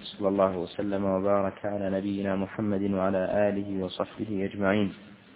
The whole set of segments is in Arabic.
صلى الله وسلم وبارك على نبينا محمد وعلى آله وصحبه أجمعين.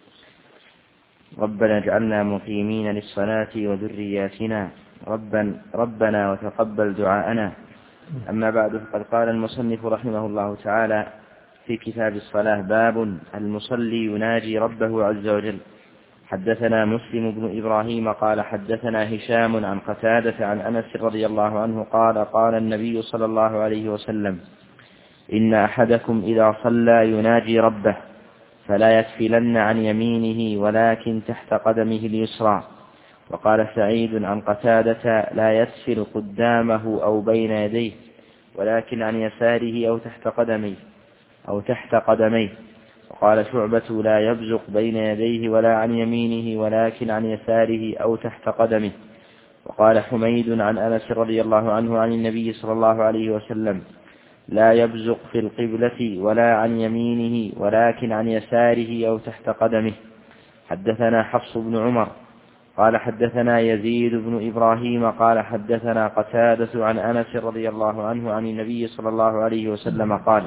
ربنا اجعلنا مقيمين للصلاة وذرياتنا ربنا وتقبل دعاءنا. أما بعد، فقد قال المصنف رحمه الله تعالى في كتاب الصلاة: باب المصلي يناجي ربه عز وجل. حدثنا مسلم بن إبراهيم قال حدثنا هشام عن قتادة عن أنس رضي الله عنه قال: قال النبي صلى الله عليه وسلم: إن أحدكم إذا صلى يناجي ربه فلا يتفلن عن يمينه ولكن تحت قدمه اليسرى. وقال سعيد عن قتادة: لا يتفل قدامه أو بين يديه ولكن عن يساره أو تحت قدميه. وقال شعبة: لا يبزق بين يديه ولا عن يمينه ولكن عن يساره أو تحت قدمه. وقال حميد عن أنس رضي الله عنه عن النبي صلى الله عليه وسلم: لا يبزق في القبلة ولا عن يمينه ولكن عن يساره أو تحت قدمه. حدثنا حفص بن عمر قال حدثنا يزيد بن إبراهيم قال حدثنا قتادة عن أنس رضي الله عنه عن النبي صلى الله عليه وسلم قال: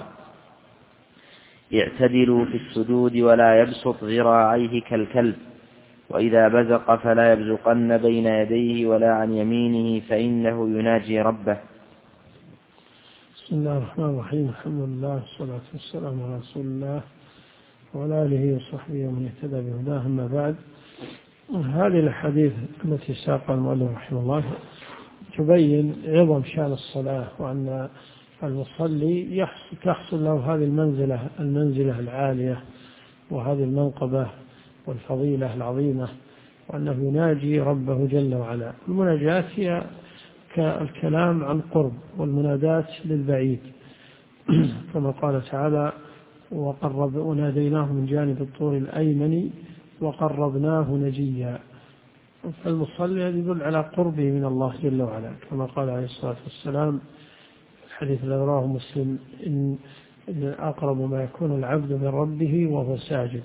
اعتدلوا في السجود ولا يبسط ذراعيه كالكلب، وإذا بزق فلا يبزقن بين يديه ولا عن يمينه فإنه يناجي ربه. بسم الله الرحمن الرحيم. الحمد لله والصلاة والسلام على رسول الله وعلى آله وصحبه ومن اهتدى بهداه. أما بعد، هذه الحديث التي ساقها المؤلف رحمه الله تبين عظم شأن الصلاة، وأن المصلي تحصل له هذه المنزلة العالية وهذه المنقبة والفضيلة العظيمة، وأنه يناجي ربه جل وعلا. المناجاة هي كالكلام عن قرب، والمنادات للبعيد كما قال تعالى: وناديناه من جانب الطور الأيمن وقربناه نجيا. فالمصلي يدل على قربه من الله جل وعلا، كما قال عليه الصلاة والسلام الحديث الذي رواه مسلم: إن أقرب ما يكون العبد من ربه وهو ساجد.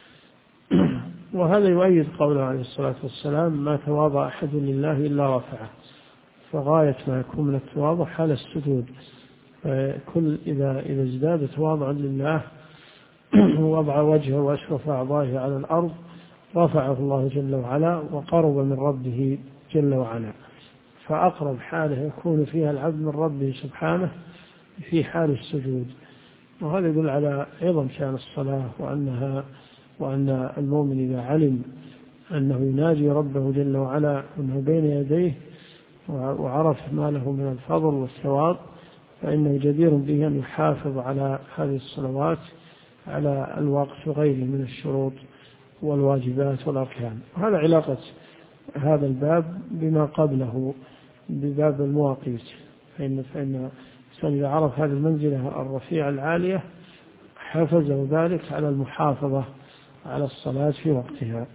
وهذا يؤيد قوله عليه الصلاة والسلام: ما تواضع أحد لله إلا رفعه. فغاية ما يكون من التواضع حال السجود. إذا ازداد تواضعا لله ووضع وجهه وأشرف أعضائه على الأرض رفعه الله جل وعلا وقرب من ربه جل وعلا. فأقرب حاله يكون فيها العبد من ربه سبحانه في حال السجود. وهذا يدل على عظم شأن الصلاة، وأن المؤمن إذا علم أنه يناجي ربه جل وعلا وأنه بين يديه وعرف ما له من الفضل والثواب، فإنه جدير به أن يحافظ على هذه الصلوات على الوقت وغيره من الشروط والواجبات والأركان. وهذا علاقة هذا الباب بما قبله بباب المواقيت، فإن إذا عرف هذه المنزلة الرفيعة العالية حفزه ذلك على المحافظة على الصلاة في وقتها.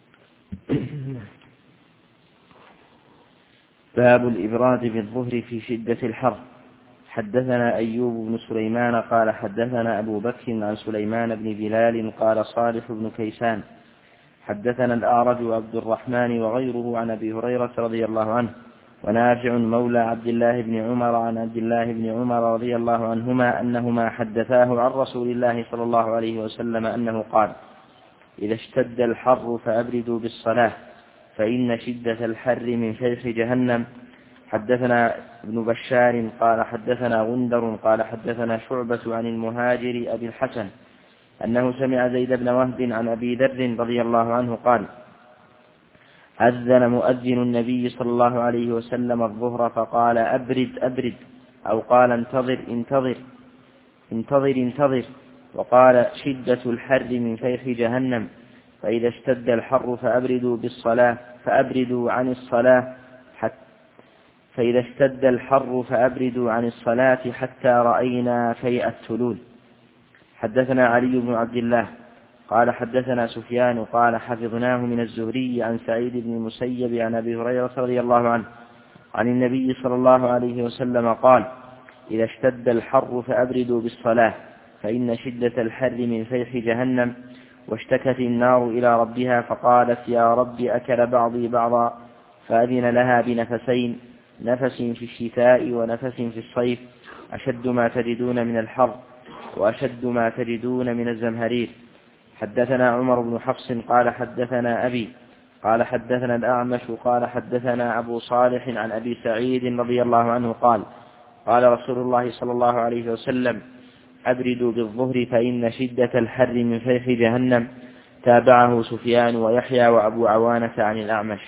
باب الإبراد بالظهر في شدة الحر. حدثنا أيوب بن سليمان قال حدثنا أبو بكر عن سليمان بن بلال قال صالح بن كيسان حدثنا الأعرج وعبد الرحمن وغيره عن أبي هريرة رضي الله عنه ونافع مولى عبد الله بن عمر عن عبد الله بن عمر رضي الله عنهما أنهما حدثاه عن رسول الله صلى الله عليه وسلم أنه قال: إذا اشتد الحر فأبردوا بالصلاة فإن شدة الحر من فيح جهنم. حدثنا ابن بشار قال حدثنا غندر قال حدثنا شعبة عن المهاجر أبي الحسن أنه سمع زيد بن وهب عن أبي ذر رضي الله عنه قال: أذن مؤذن النبي صلى الله عليه وسلم الظهر فقال: أبرد أبرد، أو قال: انتظر. وقال: شدة الحر من فيح جهنم، فإذا اشتد الحر فأبردوا عن الصلاة حتى رأينا فيء التلول. حدثنا علي بن عبد الله قال حدثنا سفيان قال حفظناه من الزهري عن سعيد بن المسيب عن أبي هريرة رضي الله عنه عن النبي صلى الله عليه وسلم قال: إذا اشتد الحر فأبردوا بالصلاة فإن شدة الحر من فيح جهنم. واشتكت النار إلى ربها فقالت: يا رب أكل بعضي بعضا، فأذن لها بنفسين، نفس في الشتاء ونفس في الصيف، أشد ما تجدون من الحر وأشد ما تجدون من الزمهرير. حدثنا عمر بن حفص قال حدثنا أبي قال حدثنا الأعمش قال حدثنا أبو صالح عن أبي سعيد رضي الله عنه قال قال رسول الله صلى الله عليه وسلم أبردوا بالظهر فإن شدة الحر من فيح جهنم. تابعه سفيان ويحيى وأبو عوانة عن الأعمش.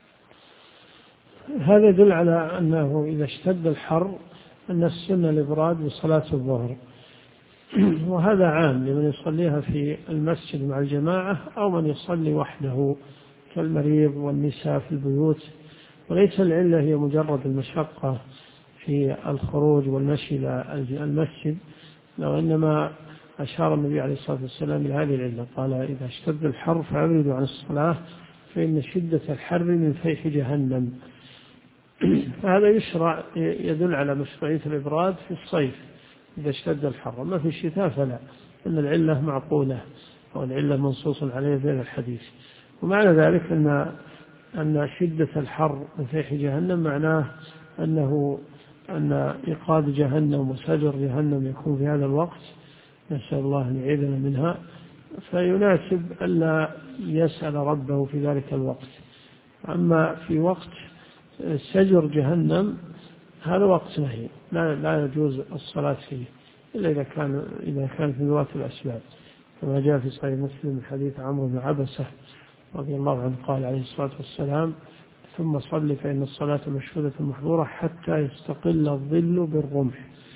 هذا يدل على أنه إذا اشتد الحر أن السنة الإبراد بصلاة الظهر، وهذا عام لمن يصليها في المسجد مع الجماعة أو من يصلي وحده كالمريض والنساء في البيوت. وليس العلة هي مجرد المشقة في الخروج والمشي إلى المسجد، لو إنما أشار النبي عليه الصلاة والسلام إلى هذه العلة، قال إذا اشتد الحر فأبردوا عن الصلاة فإن شدة الحر من فيح جهنم. فهذا يشرع يدل على مشروعية الإبراد في الصيف إذا اشتد الحر، أما في الشتاء فلا، إن العلة معقولة أو العلة منصوص عليها في الحديث. ومعنى ذلك أن شدة الحر من فيح جهنم معناه أن إيقاد جهنم وسجر جهنم يكون في هذا الوقت، نسأل الله أن يعيذنا منها، فيناسب ألا يسأل ربه في ذلك الوقت. أما في وقت سجر جهنم هذا وقت نهي، لا يجوز الصلاة فيه إلا إذا كان في ذوات الأسباب، كما جاء في صحيح مسلم من حديث عمرو بن عبسة رضي الله عنه قال عليه الصلاة والسلام ثم صل فإن الصلاة مشهودة محظورة حتى يستقل الظل بالرمح.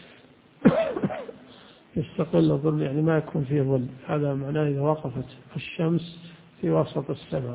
يستقل الظل يعني ما يكون فيه ظل، هذا معناه إذا وقفت الشمس في وسط السماء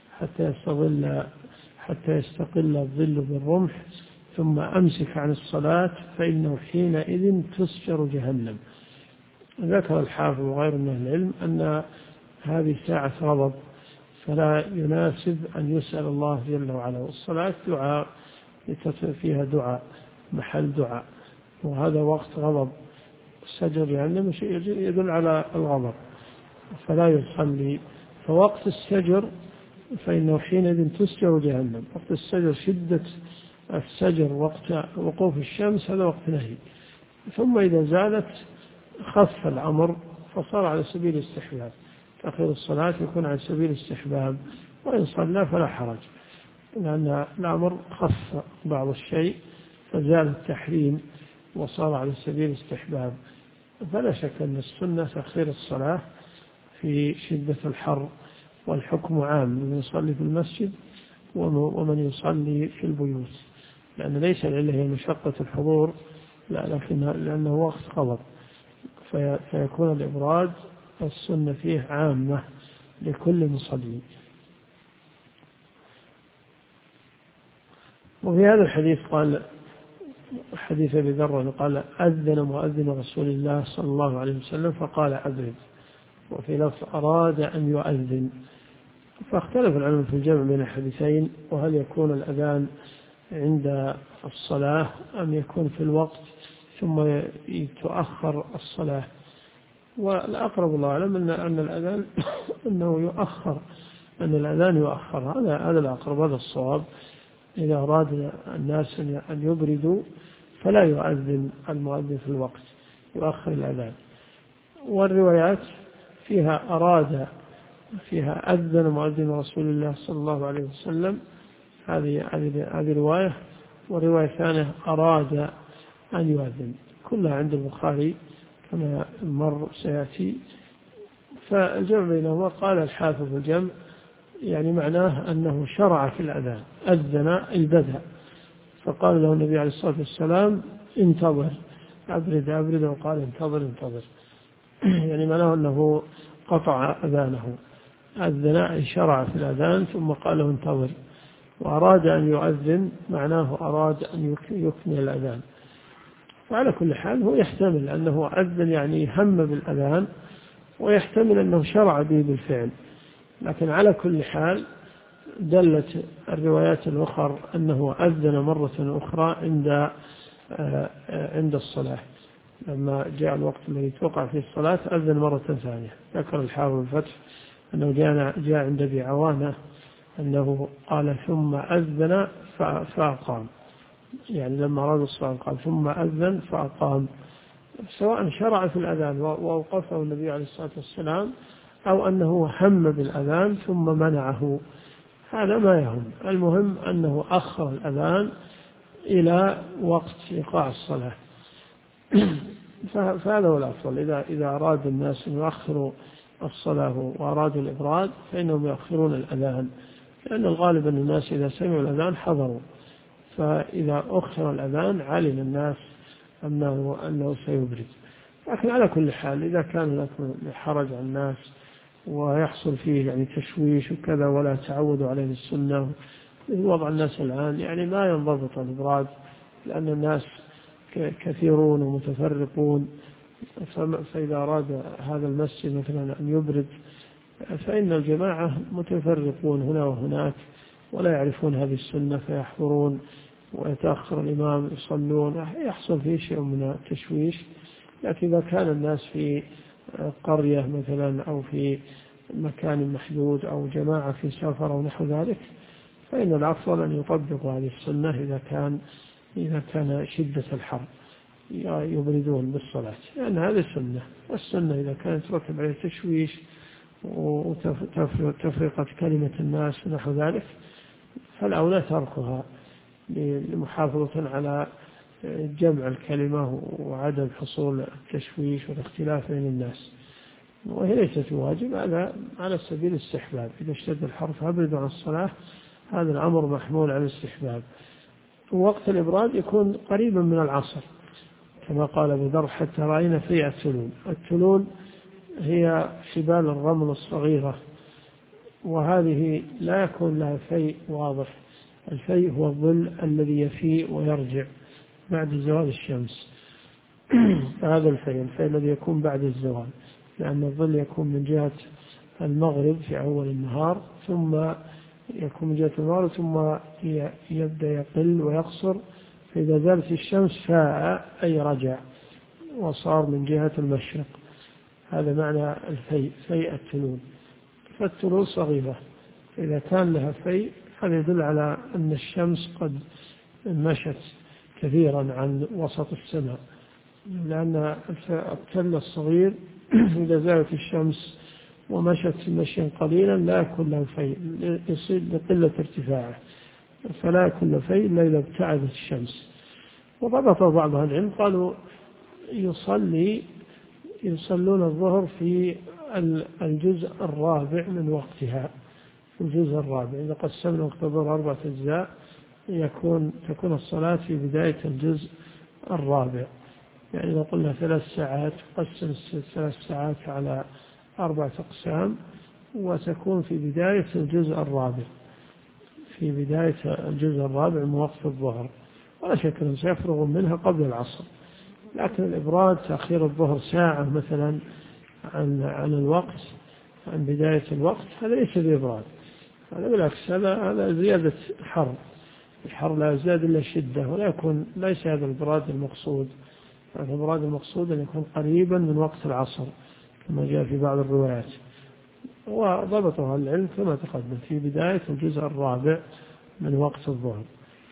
حتى يستقل الظل بالرمح ثم أمسك عن الصلاة فإنه حينئذ تسجر جهنم. ذكر الحافظ وغير من العلم أن هذه ساعة غضب، فلا يناسب أن يسأل الله جل وعلا، والصلاة دعاء فيها دعاء محل دعاء، وهذا وقت غضب. السجر جهنم يدل على الغضب فلا يصلي. فوقت السجر فإنه حينئذ تسجر جهنم، وقت السجر شدة السجر وقت وقوف الشمس هذا وقت نهي. ثم إذا زالت خف الأمر فصار على سبيل الاستحباب، تأخير الصلاة يكون على سبيل الاستحباب، وإن صلى فلا حرج، لأن الأمر خف بعض الشيء فزال التحريم وصار على سبيل الاستحباب. فلا شك أن السنة تأخير الصلاة في شدة الحر، والحكم عام من يصلي في المسجد ومن يصلي في البيوت، لأن ليس العلة هي مشقة الحضور، لأنه وقت غضب، فيكون الإبراد السنة فيه عامة لكل مصلي. وفي هذا الحديث قال حديث أبي ذر قال أذن مؤذن رسول الله صلى الله عليه وسلم فقال أبرد، وفي لفظ أراد أن يؤذن. فاختلف العلماء في الجمع بين الحديثين، وهل يكون الأذان عند الصلاة أم يكون في الوقت ثم تؤخر الصلاة. والأقرب الله أعلم أن الأذان أنه يؤخر، أن الأذان يؤخر، هذا الأقرب، هذا الصواب. إذا أراد الناس أن يبردوا فلا يؤذن المؤذن في الوقت، يؤخر الأذان. والروايات فيها أذن مؤذن رسول الله صلى الله عليه وسلم، هذه رواية، ورواية ثانية أراد أن يؤذن، كلها عند البخاري كما مر سيأتي. فالجمع بينهما قال الحافظ الجمع يعني معناه أنه شرع في الأذان، أذن البدء، فقال له النبي عليه الصلاة والسلام انتظر، أبرد، وقال انتظر يعني معناه أنه قطع أذانه. أذن أي شرع في الأذان ثم قال له انتظر. وأراد أن يؤذن معناه أراد أن يكمل الأذان. وعلى كل حال هو يحتمل أنه أذن يعني هم بالأذان، ويحتمل أنه شرع به بالفعل، لكن على كل حال دلت الروايات الأخرى أنه أذن مرة أخرى عند الصلاة، لما جاء الوقت الذي توقع فيه الصلاة أذن مرة ثانية. ذكر الحافظ الفتح أنه جاء عند أبي عوانة أنه قال ثم أذن فأقام، يعني لما أراد الصلاة قال ثم أذن فأقام، سواء شرع في الأذان وأوقفه النبي عليه الصلاة والسلام أو أنه هم بالأذان ثم منعه، هذا ما يهم. المهم أنه أخر الأذان إلى وقت إيقاع الصلاة. فهذا هو الأفضل. إذا أراد الناس أن يؤخروا الصلاة وأرادوا الإبراد فإنهم يؤخرون الأذان، لأن الغالب أن الناس إذا سمعوا الأذان حضروا، فإذا أخر الأذان علم الناس أنه سيبرد. لكن على كل حال إذا كان لكم حرج على الناس ويحصل فيه يعني تشويش وكذا ولا تعودوا عليه السنة وضع الناس الآن، يعني ما ينضبط الإبراد، لأن الناس كثيرون ومتفرقون، فإذا أراد هذا المسجد مثلا أن يبرد فإن الجماعة متفرقون هنا وهناك ولا يعرفون هذه السنة فيحضرون ويتأخر الإمام يصلون، يحصل فيه شيء من التشويش. لكن إذا كان الناس في قرية مثلا أو في مكان محدود أو جماعة في سفر أو نحو ذلك فإن الأفضل أن يطبقوا هذه السنة إذا كان شدة الحر يبردون بالصلاة، لأن هذه سنة. والسنة إذا كانت ترتب عليه تشويش وتفرقة كلمة الناس ونحو ذلك فالأولى تركها لمحافظة على جمع الكلمة وعدم حصول التشويش والاختلاف بين الناس. وهي ليست واجب على سبيل الاستحباب، إذا اشتد الحر فأبردوا عن الصلاة، هذا الأمر محمول على الاستحباب. ووقت الإبراد يكون قريبا من العصر كما قال أبو ذر حتى رأينا في التلول. التلول هي حبال الرمل الصغيرة، وهذه لا يكون لها فيء واضح. الفيء هو الظل الذي يفيء ويرجع بعد زوال الشمس. هذا الفيء الذي يكون بعد الزوال، لأن الظل يكون من جهة المغرب في أول النهار ثم يكون من جهة المغرب ثم يبدأ يقل ويقصر، فإذا زالت الشمس فاء أي رجع وصار من جهة المشرق. هذا معنى الفيء، فيء التلول. فالتلول صغيرة، إذا كان لها فيء هذا يدل على أن الشمس قد مشت كثيرا عن وسط السماء، لأن التل الصغير إذا زالت الشمس ومشت مشيا قليلا لا يكون له فيء، يصير لقلة ارتفاعه، فلا يكون له فيء إلا إذا ابتعدت الشمس. وضبط بعض أهل العلم قالوا يصلون الظهر في الجزء الرابع من وقتها، في الجزء الرابع. إذا قسمنا وقت الظهر 4 أجزاء تكون الصلاة في بداية الجزء الرابع. يعني إذا قلنا 3 ساعات قسم 3 ساعات على 4 أقسام وتكون في بداية الجزء الرابع، في بداية الجزء الرابع من وقت الظهر، ولا شك أنهم سيفرغون منها قبل العصر. لكن الإبراد تأخير الظهر ساعة مثلا عن الوقت، عن بداية الوقت، هذا ليس بإبراد، هذا بالعكس هذا زيادة حر. الحر لا يزداد إلا شدة، ليس هذا الإبراد المقصود. الإبراد المقصود أن يكون قريبا من وقت العصر كما جاء في بعض الروايات، وضبطها العلم كما تقدم في بداية الجزء الرابع من وقت الظهر.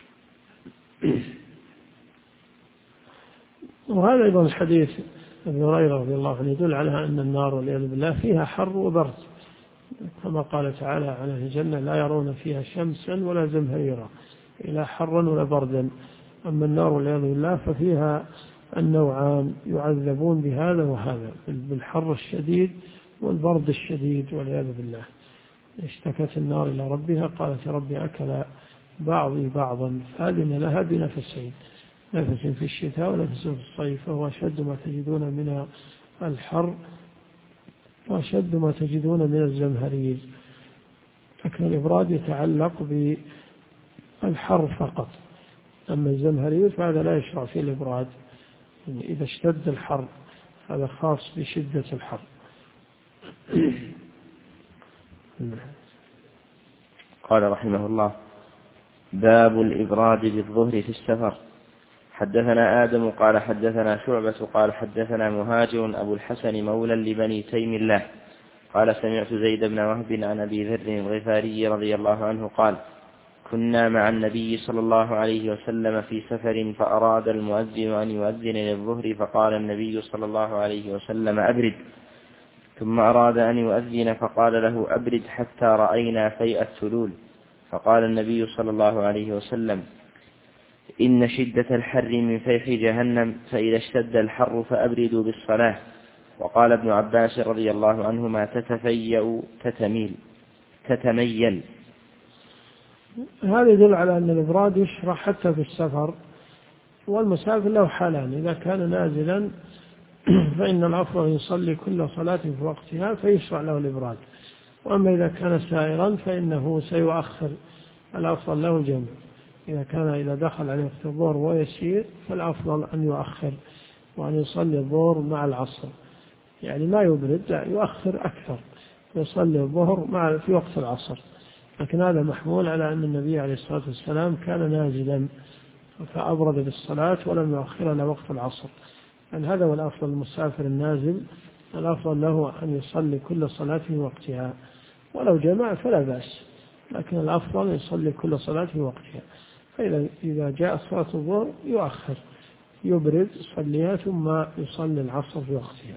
وهذا أيضا الحديث ابن هريرة رضي الله عنه يدل على أن النار والعياذ بالله فيها حر وبرد، كما قال تعالى عن أهل الجنة لا يرون فيها شمسا ولا زمهريرا إلا حرا ولا بردا. أما النار والعياذ بالله ففيها النوعان يعذبون بهذا وهذا، بالحر الشديد والبرد الشديد والعياذ بالله. اشتكت النار إلى ربها قالت ربي أكل بعضي بعضا فأذن لها بنفسين، نفس في الشتاء ونفس في الصيف، فهو أشد ما تجدون من الحر وأشد ما تجدون من الزمهرير. لكن الإبراد يتعلق بالحر فقط، أما الزمهرير فهذا لا يشرع فيه الإبراد، يعني إذا اشتد الحر هذا خاص بشدة الحر. قال رحمه الله: باب الإبراد بالظهر في السفر. حدثنا آدم قال حدثنا شعبة قال حدثنا مهاجر أبو الحسن مولى لبني تيم الله قال سمعت زيد بن وهب عن أبي ذر الغفاري رضي الله عنه قال: كنا مع النبي صلى الله عليه وسلم في سفر فأراد المؤذن أن يؤذن للظهر فقال النبي صلى الله عليه وسلم أبرد، ثم أراد أن يؤذن فقال له أبرد حتى رأينا فيء الثلول، فقال النبي صلى الله عليه وسلم إن شدة الحر من فيح جهنم، فإذا اشتد الحر فأبردوا بالصلاة. وقال ابن عباس رضي الله عنهما تتفيأ تتميل. هذا يدل على أن الإبراد يشرع حتى في السفر، والمسافر له حالان: إذا كان نازلا فإن الأفضل يصلي كل صلاة في وقتها فيشرع له الإبراد، وأما إذا كان سائرا فإنه سيؤخر، الأفضل له الجمع. إذا دخل عليه وقت الظهر ويسير فالأفضل أن يؤخر وأن يصلي الظهر مع العصر، يعني ما يبرد، يؤخر أكثر، يصلي الظهر في وقت العصر. لكن هذا محمول على أن النبي عليه الصلاة والسلام كان نازلا فأبرد بالصلاة ولم يؤخر إلى وقت العصر، يعني هذا هو الأفضل. المسافر النازل الأفضل له أن يصلي كل صلاة في وقتها، ولو جمع فلا بأس، لكن الأفضل يصلي كل صلاة في وقتها. فإذا جاء صلاة الظهر يؤخر، يبرد يصليها ثم يصلي العصر في وقتها.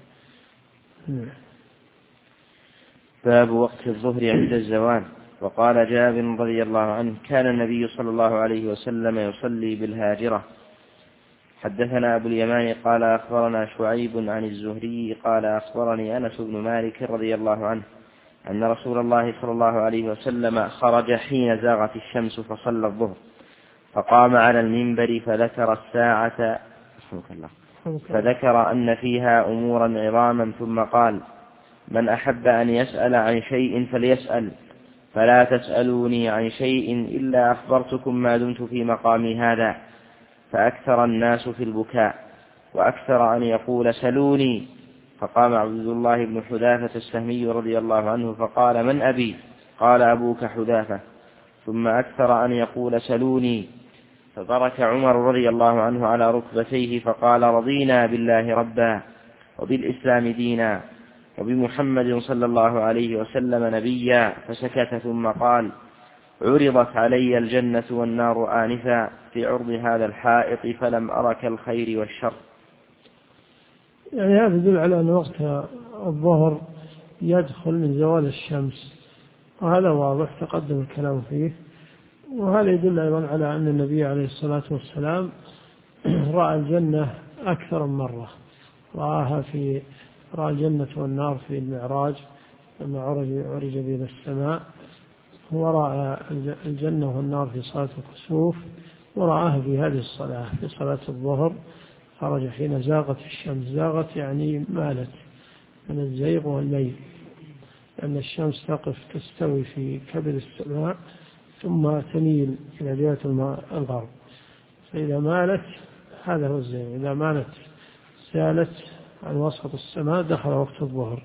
باب وقت الظهر عند الزوال. وقال جابر رضي الله عنه كان النبي صلى الله عليه وسلم يصلي بالهاجرة. حدثنا أبو اليمان قال أخبرنا شعيب عن الزهري قال أخبرني أنس بن مالك رضي الله عنه أن رسول الله صلى الله عليه وسلم خرج حين زاغت الشمس فصلى الظهر، فقام على المنبر فذكر أن فيها أمورا عظاما، ثم قال من أحب أن يسأل عن شيء فليسأل، فلا تسألوني عن شيء إلا أخبرتكم ما دمت في مقامي هذا. فأكثر الناس في البكاء، وأكثر أن يقول سلوني، فقام عبد الله بن حذافة السهمي رضي الله عنه فقال من أبي؟ قال أبوك حذافة. ثم أكثر أن يقول سلوني، فبرك عمر رضي الله عنه على ركبتيه فقال رضينا بالله ربا وبالإسلام دينا وبمحمد صلى الله عليه وسلم نبيا، فسكت ثم قال عرضت علي الجنة والنار آنفا في عرض هذا الحائط فلم أرك الخير والشر. يعني هذا يدل على أن وقت الظهر يدخل من زوال الشمس، وهذا واضح تقدم الكلام فيه. وهذا يدل أيضا على أن النبي عليه الصلاة والسلام رأى الجنة أكثر من مرة، رأى الجنة والنار في المعراج لما عرج به إلى السماء، ورأى الجنة والنار في صلاة الكسوف، ورآها في هذه الصلاة في صلاة الظهر. خرج حين زاغت الشمس، زاغت يعني مالت من الزيغ والميل، لأن الشمس تستوي في كبد السماء ثم تميل إلى جهة الغرب، فإذا مالت هذا هو الزيغ، إذا مالت سالت عن وسط السماء دخل وقت الظهر.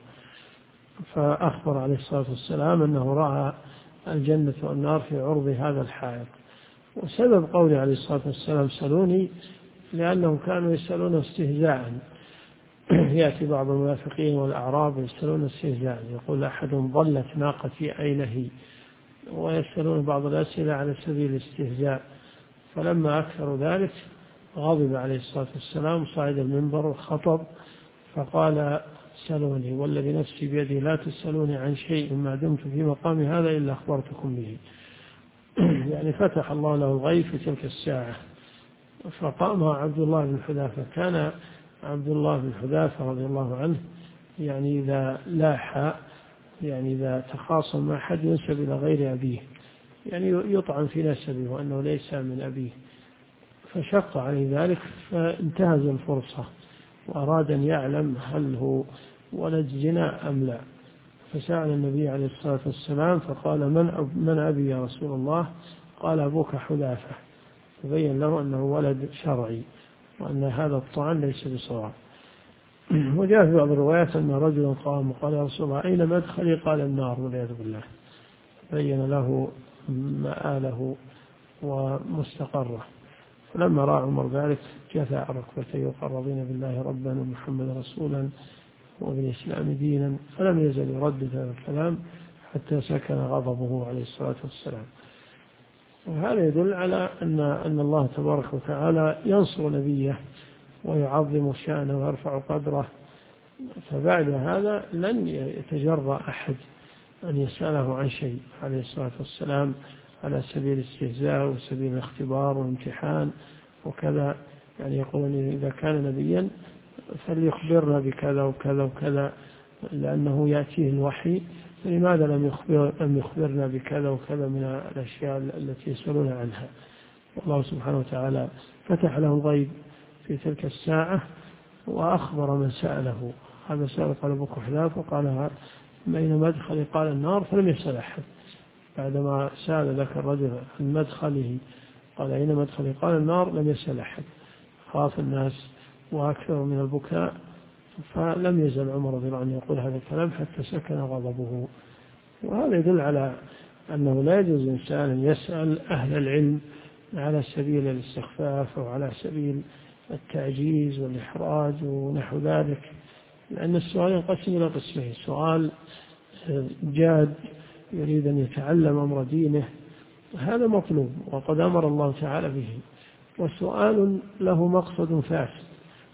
فأخبر عليه الصلاة والسلام أنه رأى الجنة والنار في عرض هذا الحائط. وسبب قوله عليه الصلاة والسلام سلوني لأنهم كانوا يسألون استهزاء، يأتي بعض المنافقين والأعراب يسألون استهزاء، يقول أحد ضلت ناقتي أين هي، ويسألون بعض الأسئلة على سبيل الاستهزاء. فلما أكثروا ذلك غضب عليه الصلاة والسلام، صعد المنبر وخطب فقال سألوني والذي نفسي بيده لا تسألوني عن شيء ما دمت في مقامي هذا إلا أخبرتكم به. يعني فتح الله له الغيب في تلك الساعة. فقام عبد الله بن حذافة. كان عبد الله بن حذافة رضي الله عنه يعني إذا لاح، يعني إذا تخاصم مع أحد ينسب إلى غير أبيه، يعني يطعن في نسبه وأنه ليس من أبيه، فشق عليه ذلك فانتهز الفرصة وأراد أن يعلم هل هو ولد زنا أم لا. فسأل النبي عليه الصلاة والسلام فقال من أبي يا رسول الله؟ قال أبوك حذافة. فبين له أنه ولد شرعي وأن هذا الطعن ليس بصواب. وجاء في بعض الروايات أن رجلا قام وقال يا رسول الله أين مدخلي؟ قال النار والعياذ بالله. بين له مآله ومستقره. فلما رأى عمر ذلك جثى على ركبتيه وقال رضينا بالله ربا ومحمد رسولا وبالإسلام دينا، فلم يزل يردد هذا الكلام حتى سكن غضبه عليه الصلاة والسلام. وهذا يدل على أن الله تبارك وتعالى ينصر نبيه ويعظم شأنه ويرفع قدره. فبعد هذا لن يتجرأ أحد أن يسأله عن شيء عليه الصلاة والسلام على سبيل الاستهزاء وسبيل الاختبار والامتحان وكذا. يعني يقولون إذا كان نبيا فليخبرنا بكذا وكذا وكذا لأنه يأتيه الوحي، فلماذا لم يخبرنا بكذا وكذا من الأشياء التي يسألون عنها؟ والله سبحانه وتعالى فتح له الغيب في تلك الساعة وأخبر من سأله. هذا سأل قال أبو كحلاف وقال بين مدخلي قال النار، فلم يسأل أحد. بعدما سأل ذاك الرجل عن مدخله قال أين مدخلي قال النار، لم يسأل أحد. خاف الناس وأكثر من البكاء، فلم يزل عمر رضي الله عنه يقول هذا الكلام حتى سكن غضبه. وهذا يدل على أنه لا يجوز إنسان يسأل أهل العلم على سبيل الاستخفاف أو على سبيل التعجيز والإحراج ونحو ذلك، لأن السؤال ينقسم إلى قسمين: سؤال جاد يريد أن يتعلم أمر دينه، هذا مطلوب وقد أمر الله تعالى به، وسؤال له مقصد فاسد،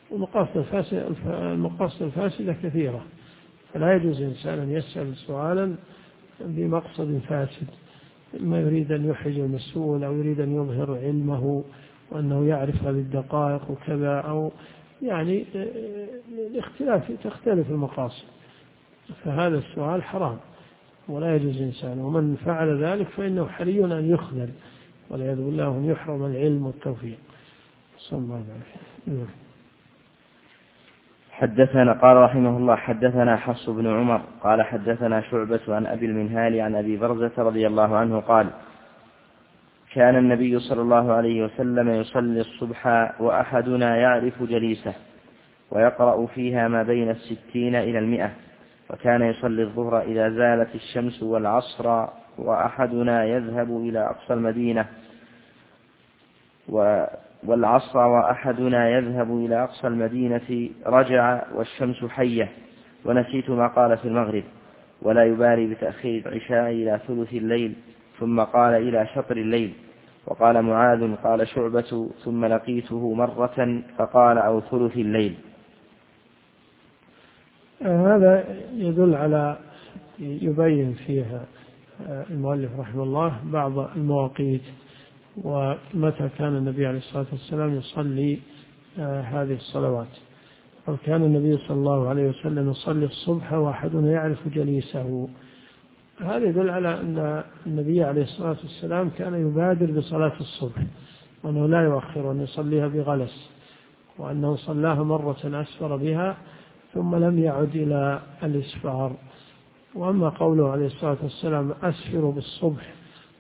والمقاصد الفاسدة كثيرة، فلا يجوز إنسان أن يسأل سؤالا بمقصد فاسد، إما يريد أن يحرج المسؤول أو يريد أن يظهر علمه وأنه يعرف هذه الدقائق وكذا، أو يعني تختلف المقاصد، فهذا السؤال حرام ولا يجوز إنسان، ومن فعل ذلك فإنه حري أن يخذل والعياذ بالله أن يحرم العلم والتوفيق. صلى الله عليه وسلم. حدثنا قال رحمه الله حدثنا حفص بن عمر قال حدثنا شعبة عن أبي المنهال عن أبي برزة رضي الله عنه قال: كان النبي صلى الله عليه وسلم يصلي الصبح وأحدنا يعرف جليسه ويقرأ فيها ما بين 60 إلى 100، وكان يصلي الظهر إذا زالت الشمس والعصر وأحدنا يذهب إلى أقصى المدينة والعصر وأحدنا يذهب إلى أقصى المدينة رجع والشمس حية، ونسيت ما قال في المغرب، ولا يبالي بتأخير العشاء إلى ثلث الليل، ثم قال إلى شطر الليل. وقال معاذ قال شعبة: ثم لقيته مرة فقال أو ثلث الليل. هذا يدل على يبين فيها المؤلف رحمه الله بعض المواقيت ومتى كان النبي عليه الصلاة والسلام يصلي هذه الصلوات. وكان النبي صلى الله عليه وسلم يصلي الصبح وأحدنا يعرف جليسه. هذا يدل على أن النبي عليه الصلاة والسلام كان يبادر بصلاة الصبح، وأنه لا يؤخر أن يصليها بغلس، وأنه صلاها مرة أسفر بها ثم لم يعد إلى الإسفار. وأما قوله عليه الصلاة والسلام أسفر بالصبح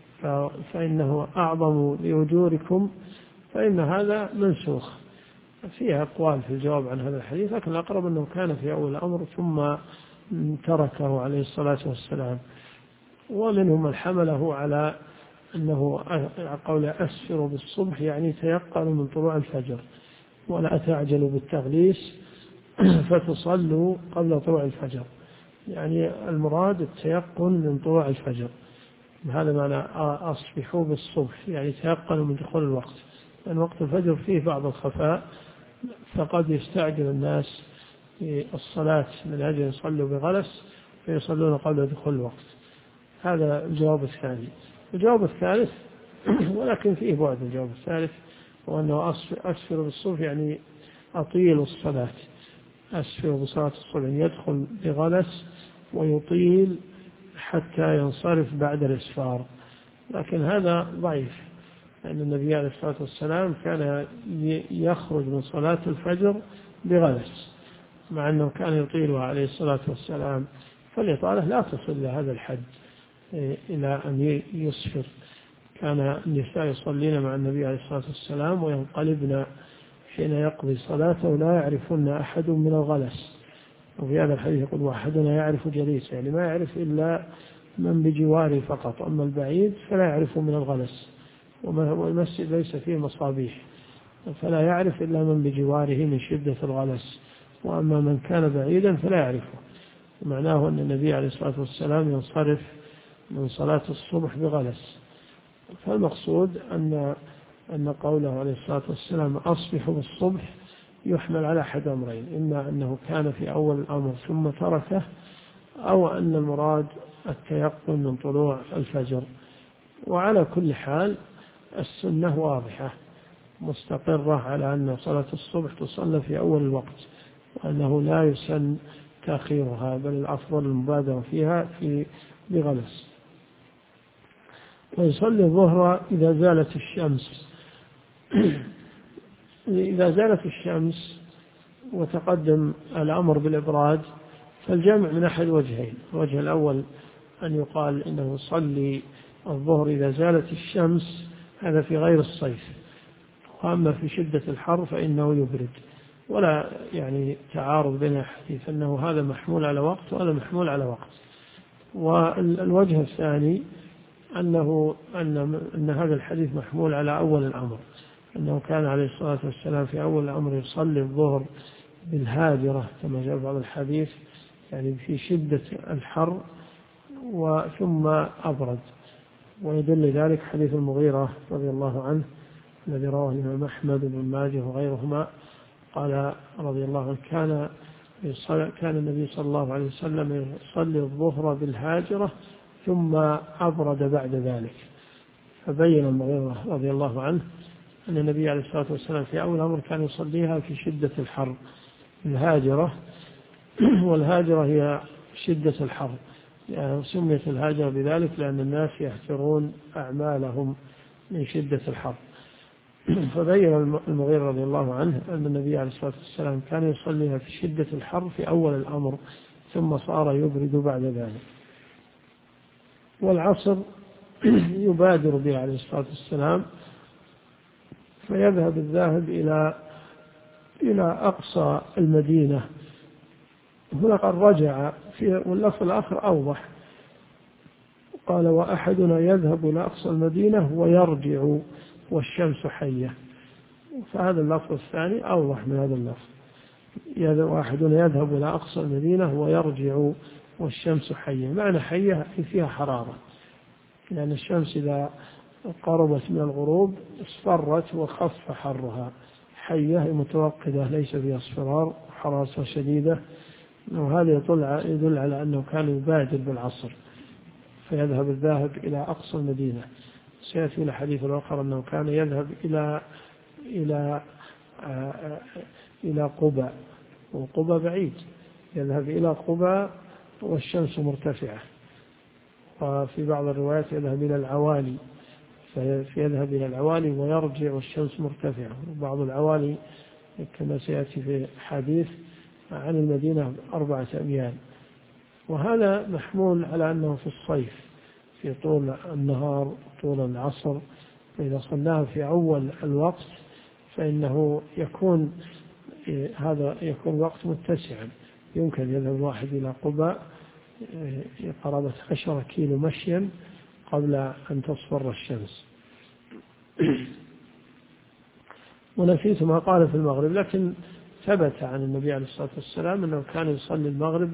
فإنه أعظم لأجوركم، فإن هذا منسوخ. فيها أقوال في الجواب عن هذا الحديث، لكن الأقرب أنه كان في أول الأمر ثم تركه عليه الصلاة والسلام. ومنهم من حمله على أنه قول أسفر بالصبح يعني تيقن من طلوع الفجر، ولا تعجلوا بالتغليس فتصلوا قبل طلوع الفجر، يعني المراد التيقن من طلوع الفجر. هذا معنى أصبحوا بالصبح، يعني تيقنوا من دخول الوقت، لأن وقت الفجر فيه بعض الخفاء، فقد يستعجل الناس في الصلاة من أجل يصلوا بغلس فيصلون قبل دخول الوقت. هذا الجواب الثاني. الجواب الثالث ولكن فيه بعد الجواب الثالث، وأنه أسفر بالصبح يعني أطيل الصلاة، أسفر بصلاة الصبح يدخل بغلس ويطيل حتى ينصرف بعد الإسفار، لكن هذا ضعيف، لأن النبي عليه الصلاة والسلام كان يخرج من صلاة الفجر بغلس، مع أنه كان يطيلها عليه الصلاة والسلام، فالإطالة لا تصل لهذا الحد إلى أن يسفر. كان النساء يصلين مع النبي عليه الصلاة والسلام وينقلبن حين يقضي صلاته لا يعرفن أحد من الغلس. وفي هذا الحديث يقول وأحدنا يعرف جليسه، يعني ما يعرف إلا من بجواره فقط، أما البعيد فلا يعرف من الغلس، والمسجد ليس فيه مصابيح فلا يعرف إلا من بجواره من شدة الغلس، وأما من كان بعيدا فلا يعرفه. معناه أن النبي عليه الصلاة والسلام ينصرف من صلاة الصبح بغلس. فالمقصود أن قوله عليه الصلاة والسلام أصبحوا بالصبح يحمل على أحد أمرين: إما أنه كان في أول الأمر ثم تركه، أو أن المراد التيقن من طلوع الفجر. وعلى كل حال السنة واضحة مستقرة على أن صلاة الصبح تصلى في أول الوقت، وأنه لا يسن تأخيرها، بل الأفضل المبادرة فيها بغلس. ويصلي الظهر إذا زالت الشمس. إذا زالت الشمس وتقدم الأمر بالإبراد فالجمع من أحد وجهين: الوجه الأول أن يقال إنه يصلي الظهر إذا زالت الشمس، هذا في غير الصيف، وأما في شدة الحر فإنه يبرد، ولا يعني تعارض بين الحديث أنه هذا محمول على وقت وهذا محمول على وقت. والوجه الثاني أن هذا الحديث محمول على أول الأمر، أنه كان عليه الصلاة والسلام في أول الأمر يصلي الظهر بالهاجرة كما جاء بعض الحديث، يعني في شدة الحر ثم أبرد. ويدل ذلك حديث المغيرة رضي الله عنه الذي رواه الإمام أحمد بن ماجه وغيرهما، قال رضي الله عنه: كان النبي صلى الله عليه وسلم يصلي الظهر بالهاجرة ثم أبرد بعد ذلك. فبين المغيرة رضي الله عنه أن النبي عليه الصلاة والسلام في أول أمر كان يصليها في شدة الحر الهاجرة، والهاجرة هي شدة الحر، يعني سميت الهاجرة بذلك لأن الناس يحترون أعمالهم من شدة الحر. فبين المغيرة رضي الله عنه أن النبي عليه الصلاة والسلام كان يصليها في شدة الحر في أول الأمر ثم صار يبرد بعد ذلك. والعصر يبادر به عليه الصلاة والسلام، فيذهب الذاهب إلى أقصى المدينة. هنا قد رجع واللفظ الآخر أوضح، قال: وأحدنا يذهب إلى أقصى المدينة ويرجع والشمس حية. فهذا اللفظ الثاني أوضح من هذا اللفظ: وأحدنا يذهب إلى أقصى المدينة ويرجع والشمس حية. معنى حية فيها حرارة، لأن الشمس إذا قربت من الغروب اصفرت وخف حرها. حية متوقدة ليس فيها اصفرار وحرارة شديدة، وهذا يدل على أنه كان يبادر بالعصر، فيذهب الذاهب إلى أقصى المدينة. سيأتي الحديث الآخر أنه كان يذهب إلى قباء، وقباء بعيد، يذهب إلى قباء والشمس مرتفعة. وفي بعض الروايات يذهب إلى العوالي، فيذهب إلى العوالي ويرجع والشمس مرتفعة. وبعض العوالي كما سيأتي في حديث عن المدينة 4 أميال. وهذا محمول على أنه في الصيف في طول النهار طول العصر، فإذا صلاه في أول الوقت فإنه يكون وقت متسعا، يمكن يذهب الواحد إلى قباء قرابة 10 كيلو مشيا قبل أن تصفر الشمس. ونسيت ما قال في المغرب، لكن ثبت عن النبي عليه الصلاة والسلام أنه كان يصلي المغرب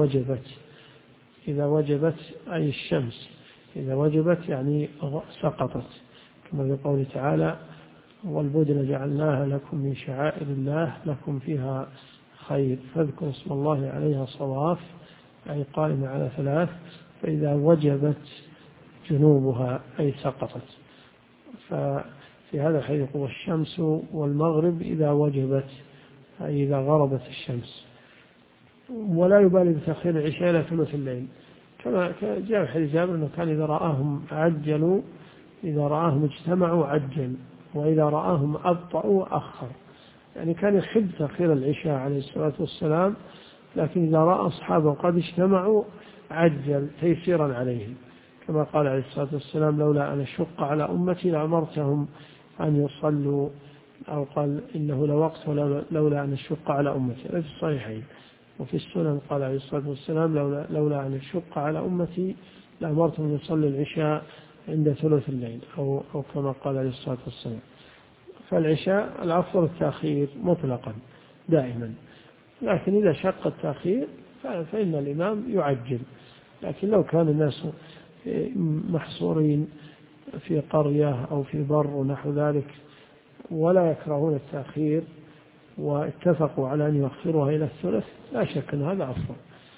إذا وجبت أي الشمس، إذا وجبت يعني سقطت، كما في قوله تعالى: والبدن جعلناها لكم من شعائر الله لكم فيها خير فاذكروا اسم الله عليها صواف، أي قائمة على 3، فإذا وجبت جنوبها أي سقطت. ففي هذا الحديث هو الشمس والمغرب إذا وجبت، أي إذا غربت الشمس. ولا يبالي بتأخير العشاء إلى ثلث الليل، كما جاء في حديث جابر أنه كان إذا رآهم عجلوا، إذا رآهم اجتمعوا عجل، وإذا رآهم أبطأوا أخر. يعني كان يحب تأخير العشاء عليه الصلاة والسلام، لكن إذا رأى أصحابه قد اجتمعوا عجل تيسيرا عليهم، كما قال عليه الصلاة والسلام: لولا أن أشق على أمتي لأمرتهم أن يصلوا، أو قال: إنه لوقت لولا أن أشق على أمتي. في الصحيحين وفي السنن قال عليه الصلاة والسلام: لولا أن أشق على أمتي لأمرتهم أن يصلوا العشاء عند ثلث الليل، أو كما قال عليه الصلاة والسلام. فالعشاء الأفضل التأخير مطلقا دائما، لكن إذا شق التأخير فإن الإمام يعجل. لكن لو كان الناس محصورين في قرية أو في بر ونحو ذلك ولا يكرهون التأخير واتفقوا على أن يؤخروها إلى الثلث لا شك أن هذا أفضل.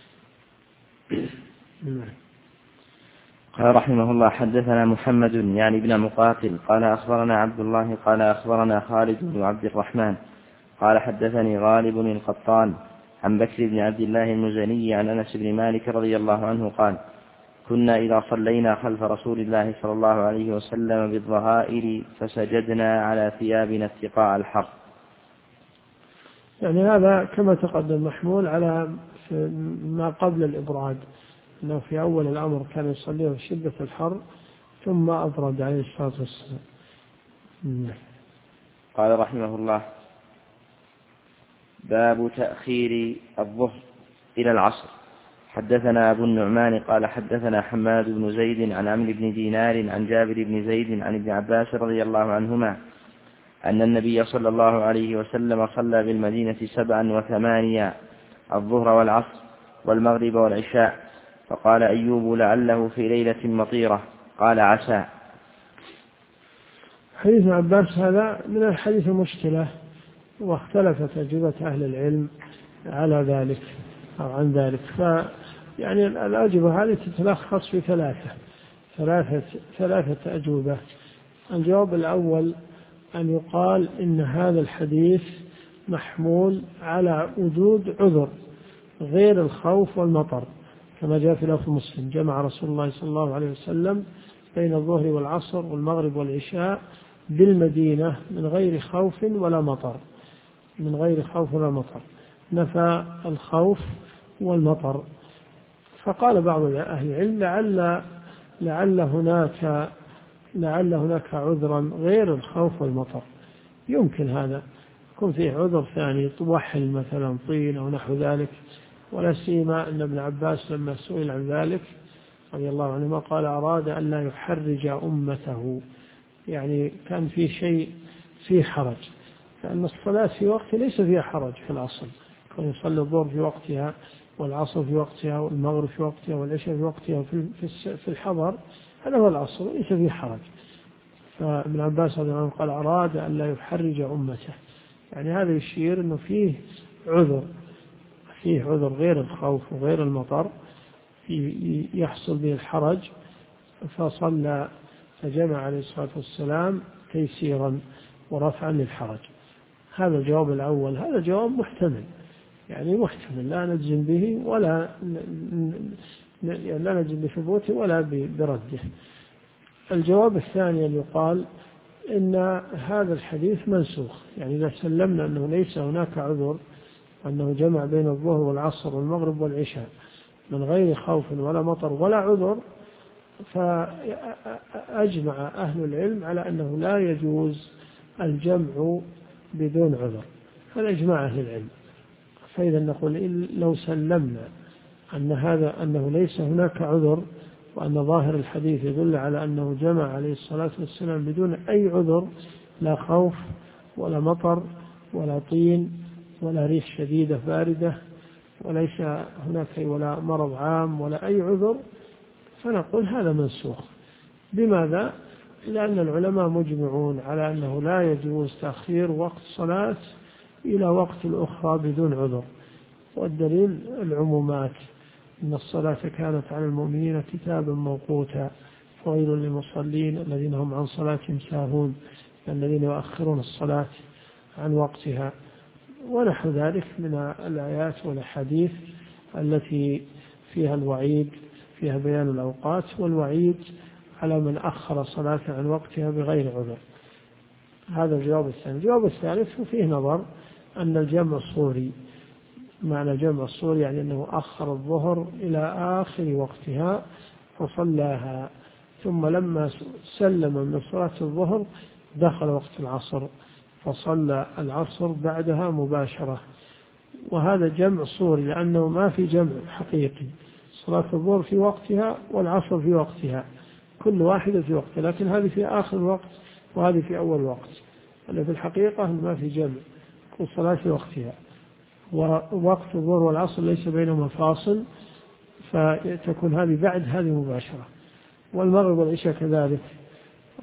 قال رحمه الله: حدثنا محمد يعني ابن مقاتل قال أخبرنا عبد الله قال أخبرنا خالد بن عبد الرحمن قال حدثني غالب القطان عن بكر بن عبد الله المزني عن أنس بن مالك رضي الله عنه قال: كنا إذا صلينا خلف رسول الله صلى الله عليه وسلم بالظهائر فسجدنا على ثيابنا اتقاء الحر. يعني هذا كما تقدم محمول على ما قبل الإبراد، أنه في أول الأمر كان يصليه في شدة الحر ثم أبرد عليه الصلاة والسلام. قال رحمه الله: باب تأخير الظهر إلى العصر. حدثنا أبو النعمان قال حدثنا حماد بن زيد عن عمرو بن دينار عن جابر بن زيد عن ابن عباس رضي الله عنهما أن النبي صلى الله عليه وسلم صلى بالمدينة 7 و8 الظهر والعصر والمغرب والعشاء، فقال أيوب: لعله في ليلة مطيرة، قال: عسى. حديث ابن عباس هذا من الحديث المشكلة، واختلفت أجوبة أهل العلم على ذلك أو عن ذلك، يعني الأجوبة هذه تتلخص في ثلاثة أجوبة. الجواب الأول أن يقال إن هذا الحديث محمول على وجود عذر غير الخوف والمطر، كما جاء في لفظ مسلم: جمع رسول الله صلى الله عليه وسلم بين الظهر والعصر والمغرب والعشاء بالمدينة من غير خوف ولا مطر، من غير خوف ولا مطر، نفى الخوف والمطر. فقال بعض أهل العلم لعل هناك عذرا غير الخوف والمطر، يمكن هذا يكون فيه عذر ثاني، وحل مثلا، طين أو نحو ذلك. ولا سيما أن ابن عباس لما سئل عن ذلك رضي الله عنهما قال: أراد أن لا يحرج أمته، يعني كان في شيء فيه حرج، لأن الصلاة في وقت ليس فيها حرج في الأصل، كان يصلي الظهر في وقتها والعصر في وقتها والمغرب في وقتها والعشاء في وقتها في الحضر، هذا هو الأصل ليس فيه حرج. فابن عباس رضي الله عنه قال: أراد أن لا يحرج أمته، يعني هذا يشير أنه فيه عذر غير الخوف وغير المطر يحصل به الحرج، فصلى فجمع عليه الصلاة والسلام تيسيرا ورفعا للحرج. هذا الجواب الأول، هذا جواب محتمل، يعني محتمل لا نجزم به ولا نجزم بثبوته ولا برده. الجواب الثاني أن يقال إن هذا الحديث منسوخ، يعني إذا سلمنا أنه ليس هناك عذر وأنه جمع بين الظهر والعصر والمغرب والعشاء من غير خوف ولا مطر ولا عذر، فأجمع أهل العلم على أنه لا يجوز الجمع بدون عذر، هذا إجماع أهل العلم. فإذا نقول لو سلمنا أنه ليس هناك عذر، وأن ظاهر الحديث يدل على أنه جمع عليه الصلاة والسلام بدون أي عذر، لا خوف ولا مطر ولا طين ولا ريح شديدة باردة وليس هناك ولا مرض عام ولا أي عذر، فنقول هذا منسوخ. بماذا؟ لأن العلماء مجمعون على أنه لا يجوز تأخير وقت صلاة إلى وقت الأخرى بدون عذر، والدليل العمومات: إن الصلاة كانت على المؤمنين كتابا موقوتا، فويل للمصلين الذين هم عن صلاتهم ساهون، الذين يؤخرون الصلاة عن وقتها، ونحو ذلك من الآيات والأحاديث التي فيها الوعيد، فيها بيان الأوقات والوعيد على من أخر صلاة عن وقتها بغير عذر. هذا الجواب الثاني. الجواب الثالث فيه نظر، أن الجمع صوري، معنى جمع الصوري يعني أنه أخر الظهر إلى آخر وقتها فصلاها، ثم لما سلم من صلاة الظهر دخل وقت العصر فصلى العصر بعدها مباشرة، وهذا جمع صوري لأنه ما في جمع حقيقي، صلاة الظهر في وقتها والعصر في وقتها، كل واحدة في وقتها، لكن هذه في آخر وقت وهذه في أول وقت، في الحقيقة ما في جمع، كل صلاة في وقتها، ووقت الظهر والعصر ليس بينهما فاصل، فتكون هذه بعد هذه مباشرة. والمغرب والعشاء كذلك،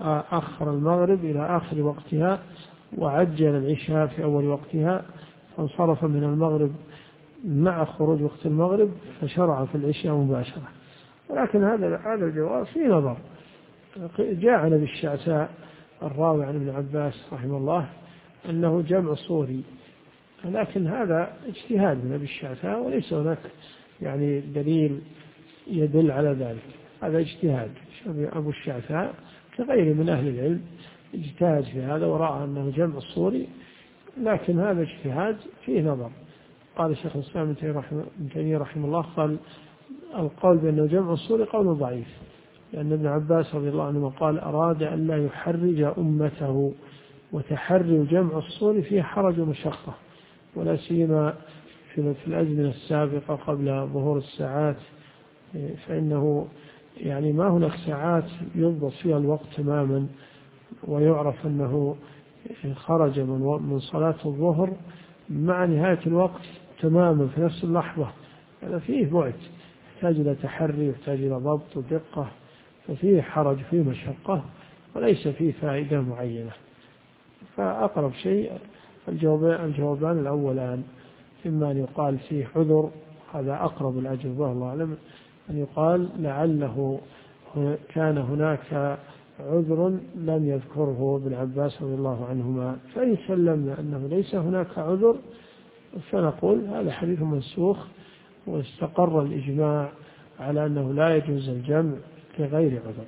أخر المغرب إلى آخر وقتها وعجل العشاء في أول وقتها، فانصرف من المغرب مع خروج وقت المغرب فشرع في العشاء مباشرة. ولكن هذا الجواب فيه نظر. جاء عن أبي الشعثاء الراوي عن ابن عباس رحمه الله أنه جمع صوري، لكن هذا اجتهاد من أبي الشعثاء وليس هناك يعني دليل يدل على ذلك. هذا اجتهاد. أبو الشعثاء كغيره من أهل العلم اجتهد في هذا ورأى أنه جمع الصوري، لكن هذا اجتهاد فيه نظر. قال الشيخ الإسلام ابن تيمية رحمه الله قال القول بأنه جمع الصوري قول ضعيف، لأن ابن عباس رضي الله عنه قال أراد أن لا يحرج أمته، وتحري جمع الصور فيه حرج ومشقة، ولا سيما في الأزمنة السابقة قبل ظهور الساعات، فإنه يعني ما هناك ساعات يضبط فيها الوقت تماما ويعرف أنه خرج من صلاة الظهر مع نهاية الوقت تماما في نفس اللحظة. هذا فيه بعد، يحتاج إلى تحري، يحتاج إلى ضبط ودقة، ففيه حرج، فيه مشقة، وليس فيه فائدة معينة. فأقرب شيء الجوابان الأولان، إما أن يقال فيه عذر، هذا أقرب الأجوبة الله أعلم، أن يقال لعله كان هناك عذر لم يذكره ابن عباس رضي الله عنهما، فإن سلمنا أنه ليس هناك عذر فنقول هذا حديث منسوخ، واستقر الإجماع على أنه لا يجوز الجمع لغير عذر.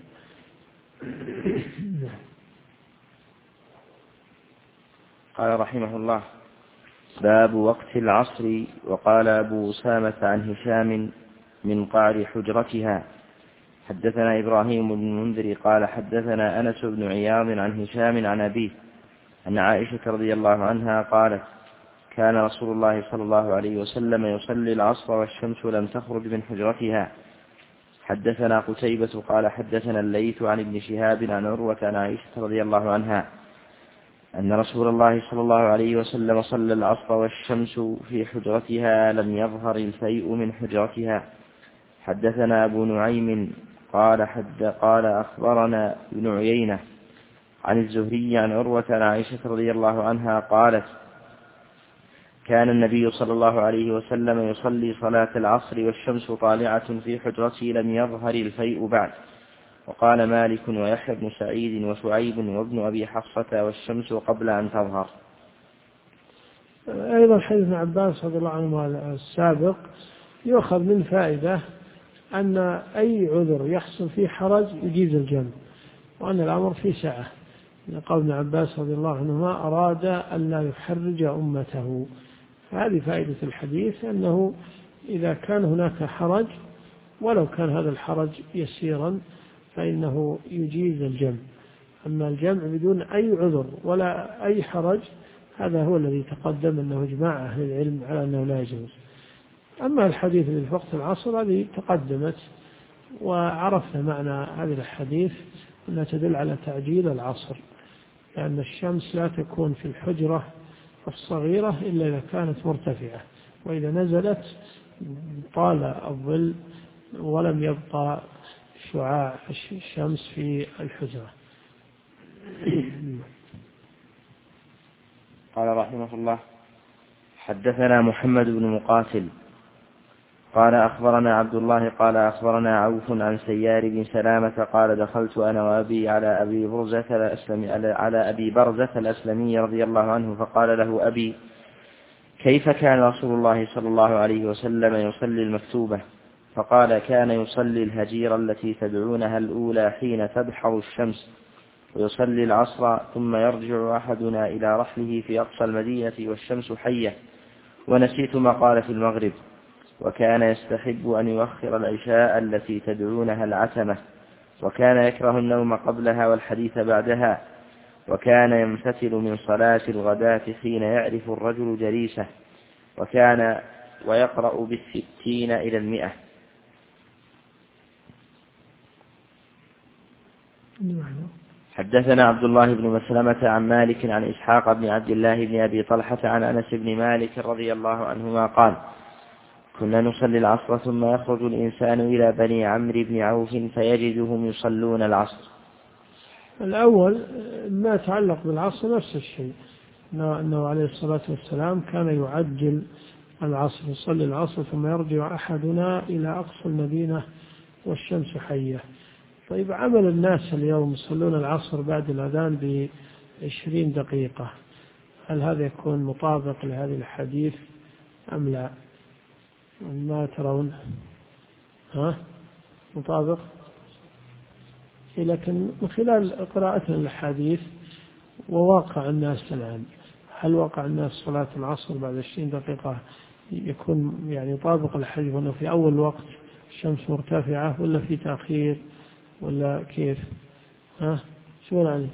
قال رحمه الله: باب وقت العصر. وقال أبو أسامة عن هشام من قعر حجرتها. حدثنا إبراهيم بن المنذر قال حدثنا أنس بن عياض عن هشام عن أبيه أن عائشة رضي الله عنها قالت: كان رسول الله صلى الله عليه وسلم يصلي العصر والشمس لم تخرج من حجرتها. حدثنا قتيبة قال حدثنا الليث عن ابن شهاب عن عروة عن عائشة رضي الله عنها أن رسول الله صلى الله عليه وسلم صلى العصر والشمس في حجرتها لم يظهر الفيء من حجرتها. حدثنا أبو نعيم قال أخبرنا ابن عيينة عن الزهري عن عروة عن عائشة رضي الله عنها قالت: كان النبي صلى الله عليه وسلم يصلي صلاة العصر والشمس طالعة في حجرته لم يظهر الفيء بعد. وقال مالك ويحيى بن سعيد وشعيب وابن أبي حفصة: والشمس قبل أن تظهر. أيضا حديث ابن عباس رضي الله عنه السابق يؤخذ من فائدة أن أي عذر يحصل فيه حرج يجيز الجمع، وأن الأمر فيه سعة. قال ابن عباس رضي الله عنهما أراد أن لا يحرج أمته. فهذه فائدة الحديث، أنه إذا كان هناك حرج ولو كان هذا الحرج يسيرا فإنه يجيز الجمع. أما الجمع بدون أي عذر ولا أي حرج هذا هو الذي تقدم أنه إجماع أهل العلم على أنه لا يجوز. أما الحديث اللي في وقت العصر هذه تقدمت وعرفنا معنى هذه الحديث أنها تدل على تعجيل العصر، لأن الشمس لا تكون في الحجرة الصغيرة إلا إذا كانت مرتفعة، وإذا نزلت طال الظل ولم يبقى شعاع الشمس في الحجرة. قال رحمه الله: حدثنا محمد بن مقاتل قال أخبرنا عبد الله قال أخبرنا عوف عن سيار بن سلامة قال: دخلت أنا وأبي على أبي برزة الأسلمي رضي الله عنه، فقال له أبي: كيف كان رسول الله صلى الله عليه وسلم يصلي المكتوبة؟ فقال: كان يصلي الهجير التي تدعونها الأولى حين تدحر الشمس، ويصلي العصر، ثم يرجع أحدنا إلى رحله في أقصى المدينة والشمس حية. ونسيت ما قال في المغرب. وكان يستحب أن يؤخر العشاء التي تدعونها العتمة، وكان يكره النوم قبلها والحديث بعدها. وكان يمتثل من صلاة الغداة حين يعرف الرجل جليسه، وكان ويقرأ بالستين إلى 100. حدثنا عبد الله بن مسلمة عن مالك عن إسحاق بن عبد الله بن أبي طلحة عن أنس بن مالك رضي الله عنهما قال: كنا نصلي العصر ثم يخرج الإنسان إلى بني عمرو بن عوف فيجدهم يصلون العصر، الأول ما يتعلق بالعصر نفس الشيء، أنه عليه الصلاة والسلام كان يعجل العصر، يصلي العصر ثم يرجع أحدنا إلى أقصى المدينة والشمس حية. طيب عمل الناس اليوم يصلون العصر بعد الأذان ب20 دقيقة، هل هذا يكون مطابق لهذه الحديث أم لا؟ ما ترون؟ مطابق؟ لكن من خلال قراءتنا للحديث وواقع الناس الآن، هل واقع الناس صلاة العصر بعد 20 دقيقة يكون يعني يطابق الحديث أنه في أول وقت الشمس مرتفعة، ولا في تأخير، ولا كيف؟ شو يعني؟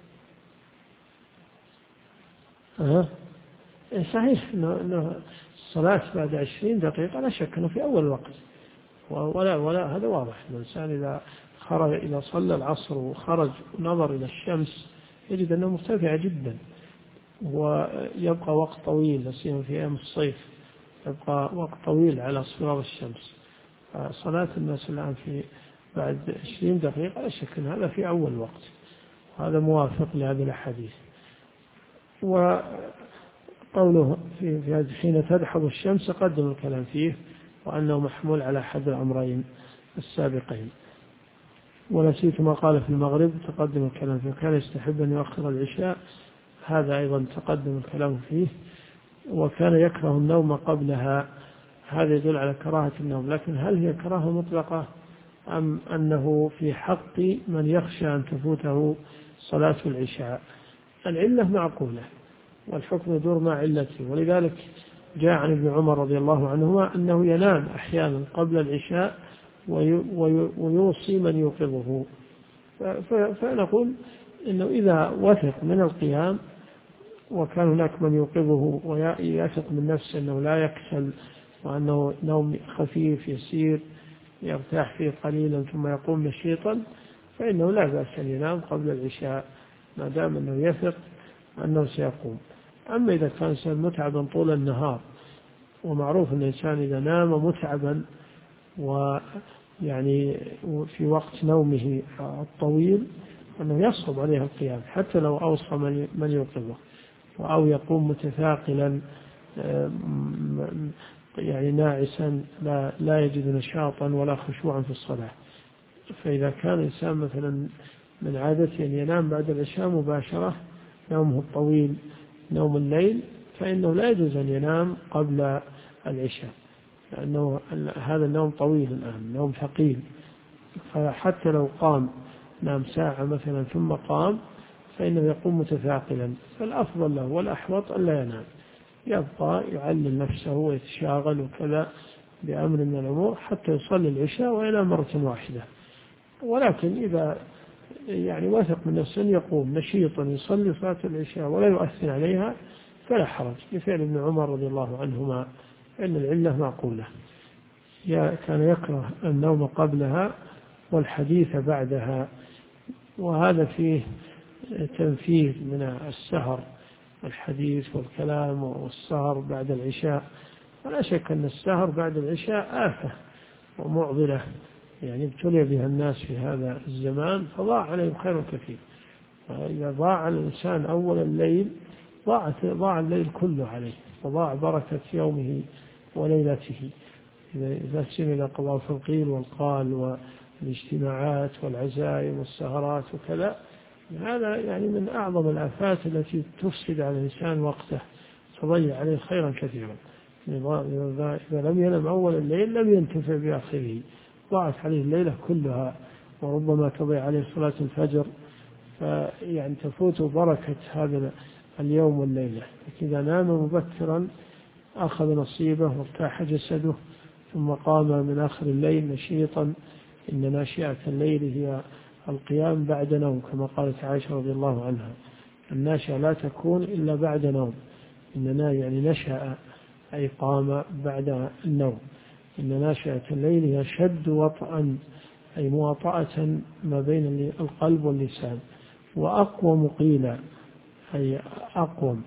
صحيح أنه الصلاة بعد 20 دقيقة لا شك أنه في أول وقت، ولا هذا واضح. الإنسان إذا صلى العصر وخرج ونظر إلى الشمس يجد أنها مرتفعة جدا، ويبقى وقت طويل، لا سيما في أيام الصيف يبقى وقت طويل على اصفرار الشمس. صلاة الناس الآن في بعد 20 دقيقة لا شك أن هذا في أول وقت، هذا موافق لهذه الأحاديث. وقوله في حين تدحض الشمس قدم الكلام فيه، وأنه محمول على أحد الأمرين السابقين. ونسيت ما قال في المغرب تقدم الكلام فيه، كان يستحب أن يؤخر العشاء، هذا أيضا تقدم الكلام فيه. وكان يكره النوم قبلها، هذا يدل على كراهة النوم، لكن هل هي كراهة مطلقة أم أنه في حق من يخشى أن تفوته صلاة العشاء؟ العلة معقولة والحكم يدور مع علته، ولذلك جاء عن ابن عمر رضي الله عنهما أنه ينام أحيانا قبل العشاء ويوصي من يوقظه. فنقول إنه إذا وثق من القيام وكان هناك من يوقظه ويثق من نفسه أنه لا يكسل وأنه نوم خفيف يسير يرتاح فيه قليلا ثم يقوم نشيطا، فإنه لا بأس أن ينام قبل العشاء ما دام أنه يثق أنه سيقوم. أما إذا كان إنسان متعبا طول النهار، ومعروف أن الإنسان إذا نام متعبا ويعني في وقت نومه الطويل أنه يصعب عليه القيام حتى لو أوصى من يوقظه، أو يقوم متثاقلا يعني ناعسا لا يجد نشاطا ولا خشوعا في الصلاة. فإذا كان الإنسان مثلا من عادته أن ينام بعد العشاء مباشرة، نومه الطويل نوم الليل، فإنه لا يجوز أن ينام قبل العشاء، لأنه هذا النوم طويل الآن، نوم ثقيل. فحتى لو قام نام ساعة مثلا ثم قام فإنه يقوم متثاقلا، فالأفضل له والأحوط أن لا ينام، يبقى يعلل نفسه ويتشاغل وكذا بأمر من الأمور حتى يصلي العشاء وينام مرة واحدة. ولكن إذا يعني وثق من نفسه يقوم نشيطا يصلي صلاة العشاء ولا يؤثر عليها فلا حرج، بفعل ابن عمر رضي الله عنهما، إن العلة معقولة. كان يكره النوم قبلها والحديث بعدها، وهذا فيه تنفيذ من السهر، الحديث والكلام والسهر بعد العشاء. ولا شك أن السهر بعد العشاء آفة ومعضلة، يعني ابتلي بها الناس في هذا الزمان فضاع عليهم خير كثير. وإذا ضاع الإنسان أول الليل ضاع الليل كله عليه، وضاع بركة يومه وليلته. إذا سمع إلى قضاء القيل والقال والاجتماعات والعزائم والسهرات وكذا، هذا يعني من أعظم الآفات التي تفسد على الإنسان وقته، تضيع عليه خيرا كثيرا. إذا لم ينم أول الليل لم ينتفع بآخره، ضاعت عليه الليلة كلها، وربما تضيع عليه صلاة الفجر، فيعني تفوت بركة هذا اليوم والليلة. إذا نام مبكرا أخذ نصيبه وارتاح جسده، ثم قام من آخر الليل نشيطا. إن ناشئة الليل هي القيام بعد نوم، كما قالت عائشة رضي الله عنها: الناشئة لا تكون إلا بعد نوم. إننا يعني نشأ أي قام بعد النوم. إن ناشئة الليل هي شد وطئا أي مواطأة ما بين القلب واللسان، وأقوم قيلا أي أقوم،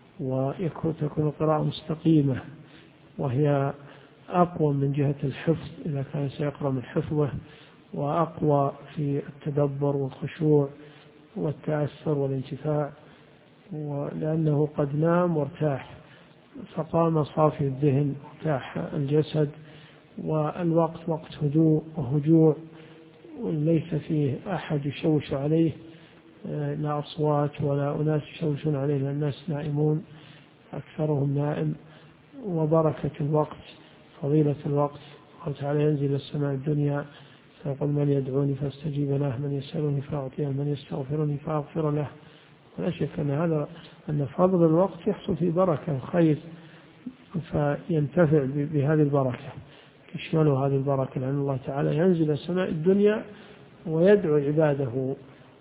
وتكون القراءة مستقيمة، وهي أقوى من جهة الحفظ إذا كان سيقرأ من حفظه، وأقوى في التدبر والخشوع، والتأثر والانتفاع، لأنه قد نام وارتاح فقام صافي الذهن ارتاح الجسد، والوقت وقت هدوء وهجوع ليس فيه أحد يشوش عليه، لا أصوات ولا أناس يشوشون عليه لأن الناس نائمون أكثرهم نائم. وبركة الوقت فضيلة الوقت، قال تعالى ينزل السماء الدنيا فيقول من يدعوني فاستجيب له، من يسألني فأعطيه، من يستغفرني فأغفر له. ولا شك أن فضل الوقت يحصل في بركة خير، فينتفع بهذه البركة، تشمله هذه البركة، لأن الله تعالى ينزل السماء الدنيا ويدعو عباده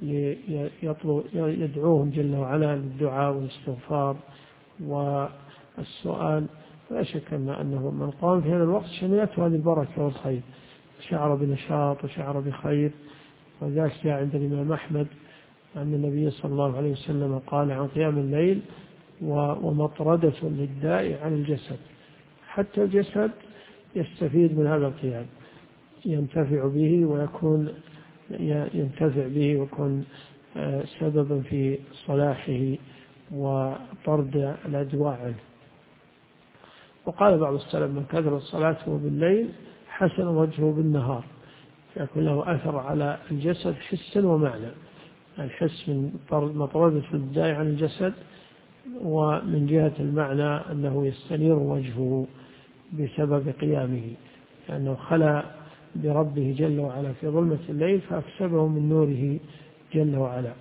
يدعوهم جل وعلا للدعاء والاستغفار والسؤال. لا شك أنه من قام في هذا الوقت شملته هذه البركة والخير، شعر بنشاط وشعر بخير. وذلك جاء عند الإمام أحمد أن النبي صلى الله عليه وسلم قال عن قيام الليل ومطردة للداء عن الجسد، حتى الجسد يستفيد من هذا القيام، ينتفع به ويكون سببا في صلاحه وطرد الأدواء عنه. وقال بعض السلف من كثر صلاته بالليل حسن وجهه بالنهار، يكون له أثر على الجسد حسا ومعنى. الحس من مطردة الداء عن الجسد، ومن جهة المعنى أنه يستنير وجهه بسبب قيامه، لأنه خلى بربه جل وعلا في ظلمة الليل فأكسبه من نوره جل وعلا.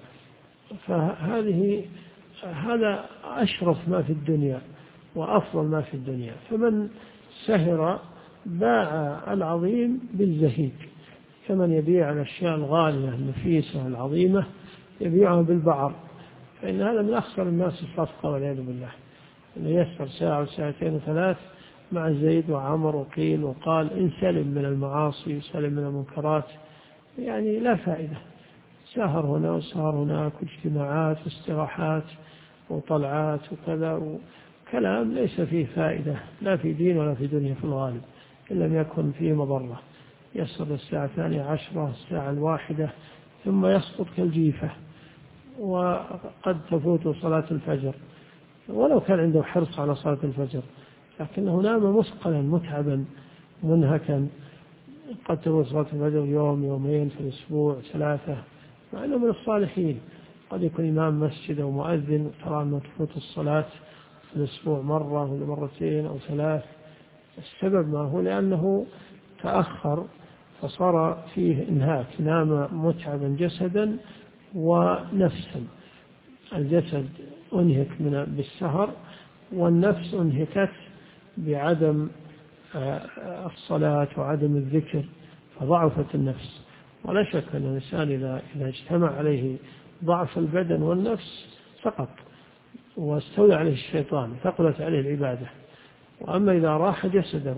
هذا أشرف ما في الدنيا وأفضل ما في الدنيا. فمن سهر باع العظيم بالزهيد، كمن يبيع الأشياء الغالية النفيسة العظيمة يبيعها بالبعر، فإن هذا من أخسر الناس الصفقة والعياذ بالله، أنه يسهر ساعة وساعتين وثلاث مع زيد وعمر وقيل وقال إن سلم من المعاصي وسلم من المنكرات، يعني لا فائدة. سهر هنا وسهر هناك واجتماعات واستراحات وطلعات وكذا، وكلام ليس فيه فائدة لا في دين ولا في دنيا في الغالب، إن لم يكن فيه مضرة. يسهر الساعة 12 الساعة 1 ثم يسقط كالجيفة، وقد تفوت صلاة الفجر ولو كان عنده حرص على صلاة الفجر، لكنه نام مثقلا متعبا منهكا. قد تفوت صلاة الفجر يوم يومين في الأسبوع 3، مع أنه من الصالحين. قد يكون إمام مسجد أو مؤذن ترى أنه تفوت الصلاة في الأسبوع مرة ولا مرتين أو 3. السبب ما هو؟ لأنه تأخر فصار فيه إنهاك، نام متعبا جسدا ونفسا. الجسد أنهك بالسهر، والنفس أنهكت بعدم الصلاة وعدم الذكر، فضعفت النفس. ولا شك أن الإنسان إذا اجتمع عليه ضعف البدن والنفس سقط واستولى عليه الشيطان، ثقلت عليه العبادة. وأما إذا راح جسده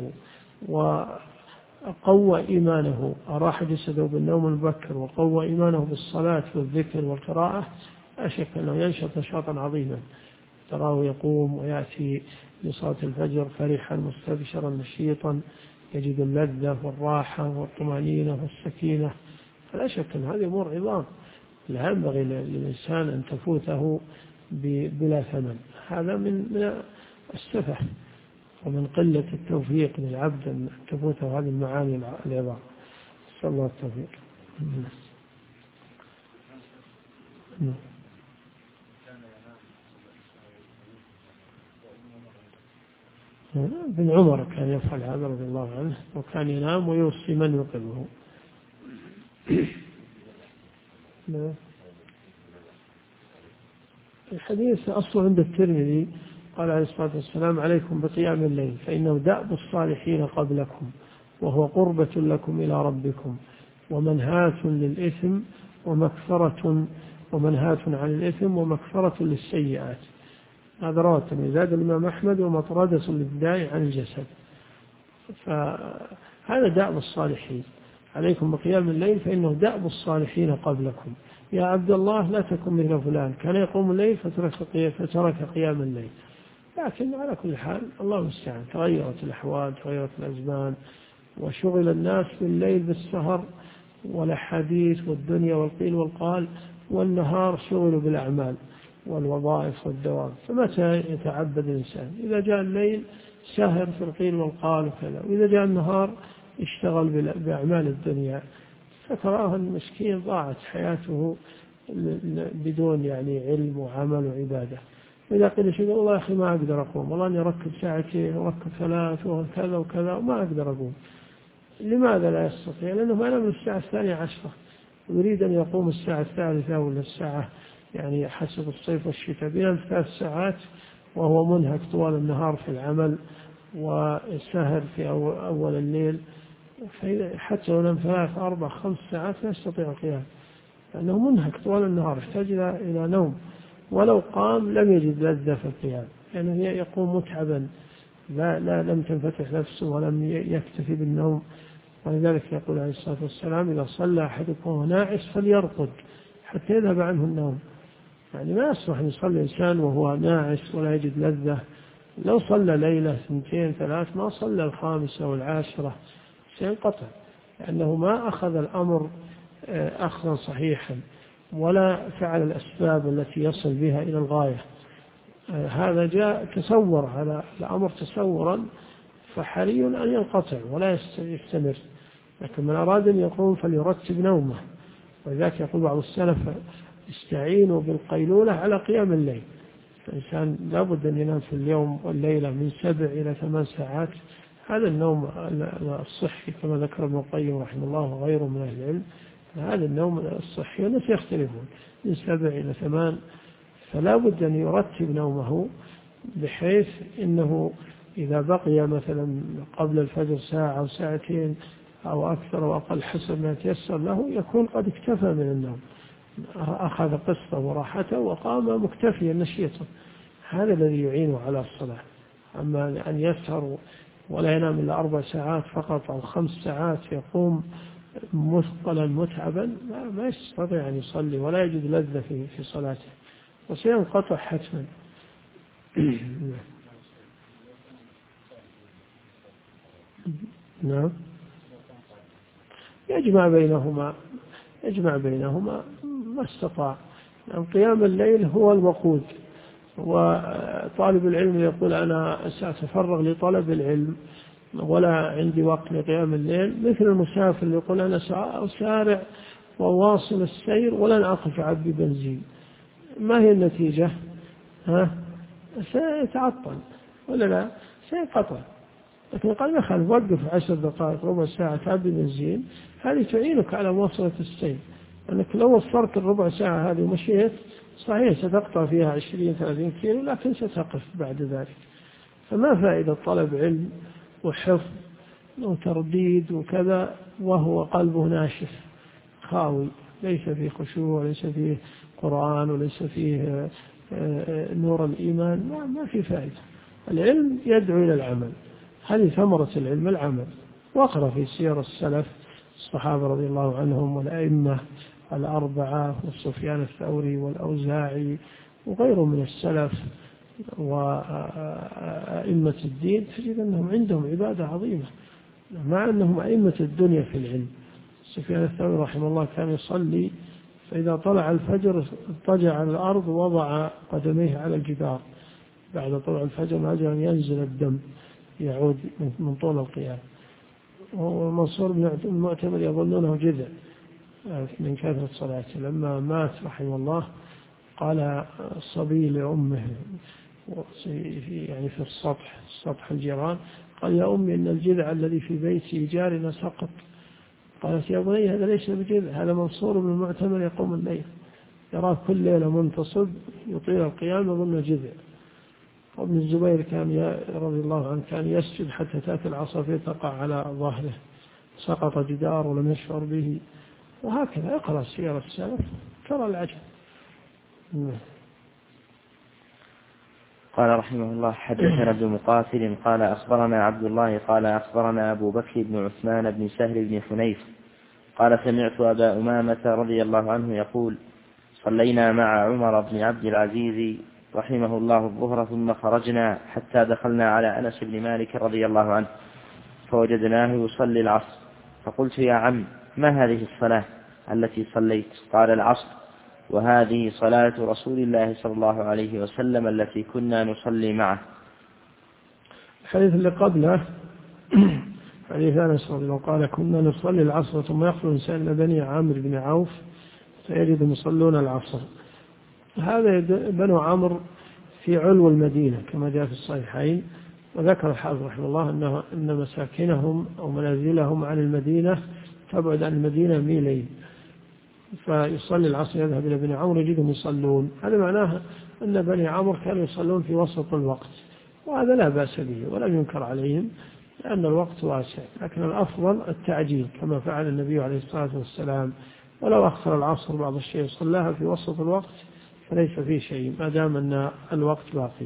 وقوى إيمانه، أراح جسده بالنوم المبكر وقوى إيمانه بالصلاة والذكر والقراءة، لا شك أنه ينشط نشاطا عظيما. تراه يقوم ويأتي لصلاة الفجر فرحا مستبشرا نشيطا، يجد اللذة والراحة والطمأنينة والسكينة. فلا شك أن هذه أمور عظام لا ينبغي للإنسان أن تفوته بلا ثمن. هذا من السفه ومن قلة التوفيق للعبد أن تفوته هذه المعاني العظام. نسأل الله التوفيق. ابن عمر كان يفعل هذا رضي الله عنه، وكان ينام ويوصي من يقظه. الحديث أصله عند الترمذي، قال عليه الصلاة والسلام عليكم بقيام الليل فإنه دأب الصالحين قبلكم وهو قربة لكم إلى ربكم ومنهاة للإثم ومنهاة عن الإثم ومكفرة للسيئات. هذا رواه الترمذي. زاد الإمام أحمد ومطردة للداء عن الجسد. فهذا دأب الصالحين، عليكم بقيام الليل فإنه دأب الصالحين قبلكم. يا عبد الله لا تكن مثل فلان كان يقوم الليل فترك قيام الليل. لكن على كل حال الله المستعان، تغيرت الأحوال تغيرت الأزمان، وشغل الناس بالليل بالسهر والأحاديث والدنيا والقيل والقال، والنهار شغل بالأعمال والوظائف والدوام، فمتى يتعبد الإنسان؟ إذا جاء الليل سهر في القيل والقال وكذا، وإذا جاء النهار اشتغل بأعمال الدنيا، فتراه المسكين ضاعت حياته بدون يعني علم وعمل وعبادة. إذا قيل شيء والله يا أخي ما أقدر أقوم، والله أني أركب ساعتين وأركب 3 وكذا وكذا وما أقدر أقوم. لماذا لا يستطيع؟ لأنه ما نام الساعة 12 ويريد أن يقوم الساعة 3 ولا الساعة يعني حسب الصيف والشتاء، بينام 3 ساعات وهو منهك طوال النهار في العمل وسهر في أول الليل، حتى لو نام 3 4 5 ساعات لا يستطيع القيام، لأنه منهك طوال النهار يحتاج إلى نوم. ولو قام لم يجد لذة في القيام، لأنه يقوم متعبا، لم تنفتح نفسه ولم يكتفي بالنوم. ولذلك يقول عليه الصلاة والسلام: إذا صلى أحدكم وهو ناعس فليرقد حتى يذهب عنه النوم. يعني ما يصلح أن يصلي الإنسان وهو ناعس ولا يجد لذة. لو صلى ليلة 2 3 ما صلى 5 والعاشرة سينقطع، لأنه ما أخذ الأمر أخذا صحيحا ولا فعل الأسباب التي يصل بها إلى الغاية. هذا جاء تصور على الأمر تصورا، فحري أن ينقطع ولا يستمر. لكن من أراد أن يقوم فليرتب نومه. ولذلك يقول بعض السلف: استعينوا بالقيلولة على قيام الليل. الإنسان لابد أن ينام في اليوم والليلة من 7 إلى 8 ساعات. هذا النوم الصحي كما ذكر ابن القيم رحمه الله وغيره من أهل العلم، هذا النوم الصحي والناس يختلفون من 7 إلى 8. فلا بد أن يرتب نومه بحيث إنه إذا بقي مثلا قبل الفجر ساعة أو ساعتين أو أكثر أو أقل حسب ما يتيسر له يكون قد اكتفى من النوم، أخذ قسطه وراحته وقام مكتفيا نشيطا. هذا الذي يعينه على الصلاة. أما أن يسهر ولا ينام إلا 4 ساعات فقط أو 5 ساعات يقوم مثقلا متعبا ما يستطيع أن يصلي ولا يجد لذة في صلاته وسينقطع حتما. نعم، يجمع بينهما ما استطاع. قيام الليل هو الوقود، وطالب العلم يقول: أنا سأتفرغ لطلب العلم ولا عندي وقت لقيام الليل، مثل المسافر اللي يقول: أنا سأسارع وواصل السير ولن أقف عبي بنزين. ما هي النتيجة؟ سيتعطل ولا لا؟ سينقطع. لكن قال: يخالف، وقف 10 دقائق ربع ساعة عبي بنزين، هذه تعينك على مواصلة السير. أنك لو وفرت الربع ساعة هذه ومشيت صحيح ستقطع فيها 20-30 كيلو، لكن ستقف بعد ذلك. فما فائدة طلب علم وحفظ وترديد وكذا وهو قلبه ناشف خاوي، ليس فيه خشوع، ليس فيه قرآن، وليس فيه نور الإيمان. ما في فائدة. العلم يدعو إلى العمل، هذه ثمرة العلم العمل. واقرأ في سير السلف الصحابة رضي الله عنهم والأئمة 4 والسفيان الثوري والأوزاعي وغيرهم من السلف وأئمة الدين، تجد أنهم عندهم عبادة عظيمة مع أنهم أئمة الدنيا في العلم. سفيان الثوري رحمه الله كان يصلي فإذا طلع الفجر اضطجع على الأرض ووضع قدميه على الجدار، بعد طلوع الفجر ما أجل أن ينزل الدم يعود من طول القيام. ومنصور بن المعتمر يظنونه جذع من كثرة صلاته. لما مات رحمه الله قال الصبي لأمه يعني في سطح الجيران، قال: يا أمي إن الجذع الذي في بيتي جارنا سقط. قالت: يا بني هذا ليس بجذع، هذا منصور بن المعتمر يقوم الليل، يراه كل ليلة منتصب يطيل القيام يظن جذع. وابن الزبير كان رضي الله عنه كان يسجد حتى تأتي العصافير تقع على ظهره، سقط جدار ولم يشعر به. وهكذا اقرأ سير السلف ترى العجب. قال رحمه الله: حدثنا ابن مقاتل قال أخبرنا عبد الله قال أخبرنا أبو بكر بن عثمان بن سهل بن حنيف قال: سمعت أبا أمامة رضي الله عنه يقول: صلينا مع عمر بن عبد العزيز رحمه الله الظهر ثم خرجنا حتى دخلنا على أنس بن مالك رضي الله عنه فوجدناه يصلي العصر، فقلت: يا عم، ما هذه الصلاة التي صليت؟ قال: العصر. وهذه صلاة رسول الله صلى الله عليه وسلم التي كنا نصلي معه. الحديث اللي قبله حديث أنس رضي الله قال كنا نصلي العصر ثم يخرج إنسان إلى بني عامر بن عوف فيجدهم يصلون العصر. هذا بنو عمرو في علو المدينة كما جاء في الصحيحين، وذكر الحافظ رحمه الله أن مساكنهم أو منازلهم عن المدينة تبعد عن المدينة ميلين، فيصلي العصر يذهب إلى بني عمرو يجدهم يصلون. هذا معناه أن بني عمرو كانوا يصلون في وسط الوقت، وهذا لا بأس به ولم ينكر عليهم لأن الوقت واسع، لكن الأفضل التعجيل كما فعل النبي عليه الصلاة والسلام، ولو أخر العصر بعض الشيء صلاها في وسط الوقت فليس فيه شيء ما دام أن الوقت باقي.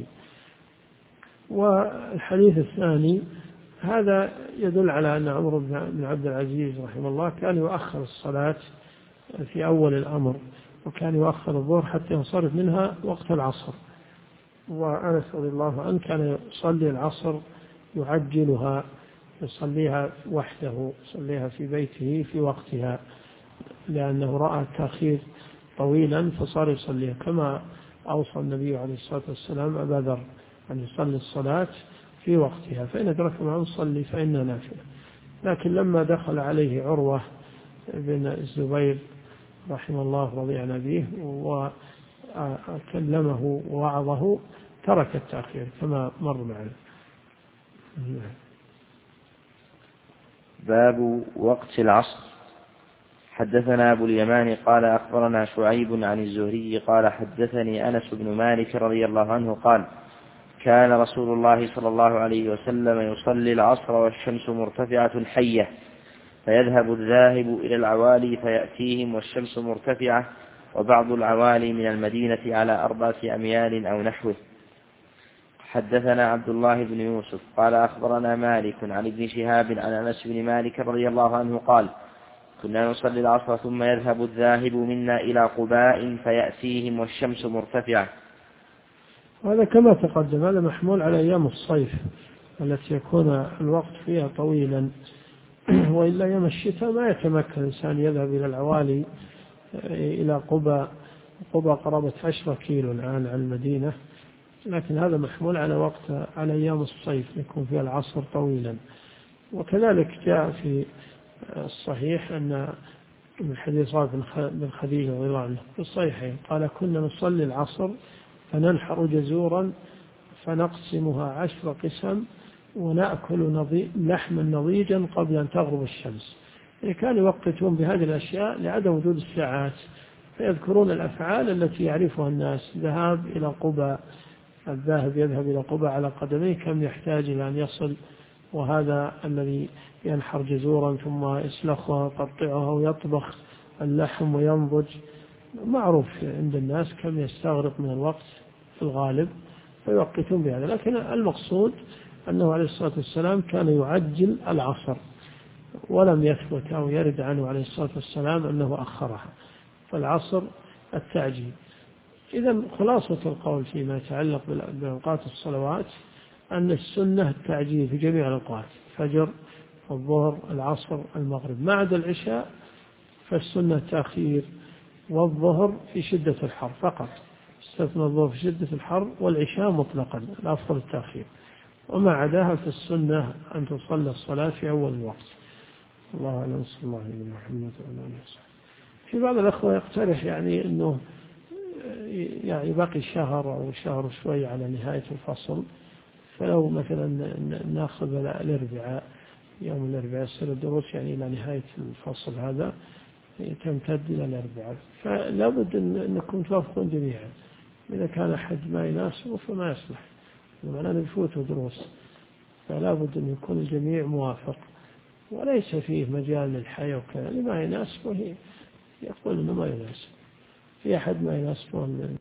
والحديث الثاني هذا يدل على أن عمر بن عبد العزيز رحمه الله كان يؤخر الصلاة في أول الأمر، وكان يؤخر الظهر حتى ينصرف منها وقت العصر. وأنس رضي الله عنه كان يصلي العصر يعجلها، يصليها وحده، يصليها في بيته في وقتها، لأنه رأى التأخير طويلا فصار يصليها، كما أوصى النبي عليه الصلاة والسلام أبا ذر أن يصلي الصلاة في وقتها، فإن أدرك معه صلي فإنها نافلة. لكن لما دخل عليه عروة بن الزبير رحمه الله رضي عن أبيه وكلمه ووعظه ترك التأخير كما مر معنا. باب وقت العصر. حدثنا أبو اليمان قال أخبرنا شعيب عن الزهري قال حدثني أنس بن مالك رضي الله عنه قال كان رسول الله صلى الله عليه وسلم يصلي العصر والشمس مرتفعة حية، فيذهب الذاهب إلى العوالي فيأتيهم والشمس مرتفعة، وبعض العوالي من المدينة على 4 أميال أو نحوه. حدثنا عبد الله بن يوسف قال أخبرنا مالك عن ابن شهاب عن أنس بن مالك رضي الله عنه قال كنا نصلي العصر ثم يذهب الذاهب منا إلى قباء فيأتيهم والشمس مرتفعة. وهذا كما تقدم هذا محمول على أيام الصيف التي يكون الوقت فيها طويلا، وإلا أيام الشتاء ما يتمكن الإنسان يذهب إلى العوالي إلى قباء قرابة 10 كيلو الآن عن المدينة، لكن هذا محمول على وقت على أيام الصيف يكون فيها العصر طويلا. وكذلك جاء في الصحيح أن من حديث رافع بن خديجة رضي الله عنه في الصحيحين قال كنا نصلي العصر فننحر جزورا فنقسمها 10 قسم ونأكل لحما نضيجا قبل أن تغرب الشمس. كانوا يوقتون بهذه الأشياء لعدم وجود الساعات، فيذكرون الأفعال التي يعرفها الناس، ذهاب إلى قباء، الذاهب يذهب إلى قباء على قدميه كم يحتاج إلى أن يصل، وهذا الذي ينحر جزورا ثم يسلخها ويقطعها ويطبخ اللحم وينضج معروف عند الناس كم يستغرق من الوقت في الغالب، فيوقتون بهذا. لكن المقصود أنه عليه الصلاة والسلام كان يعجل العصر، ولم يثبت أو يرد عنه عليه الصلاة والسلام أنه أخرها، فالعصر التعجيل. إذن خلاصة القول فيما يتعلق بأوقات الصلوات أن السنة التعجيل في جميع الأوقات، فجر، الظهر، العصر، المغرب، ما عدا العشاء فالسنة التأخير، والظهر في شدة الحر فقط، استثنى الظهر في شدة الحر، والعشاء مطلقا الأفضل التأخير، وما عداها فالسنة أن تصلى الصلاة في أول الوقت. الله أعلم. صلى الله عليه وسلم. في بعض الأخوة يقترح أنه باقي شهر أو شهر شوي على نهاية الفصل، فلو مثلا ناخذ الأربعاء، يوم الأربعاء يصير الدروس إلى نهاية الفصل هذا تمتد إلى الأربعاء، فلا بد أنكم توافقون جميعا. إذا كان أحد ما يناسبه فما يصلح، معناه يفوته دروس، فلا بد أن يكون الجميع موافق، وليس فيه مجال للحياة وكذا. اللي ما يناسبه يقول إنه ما يناسب، في أحد ما يناسبه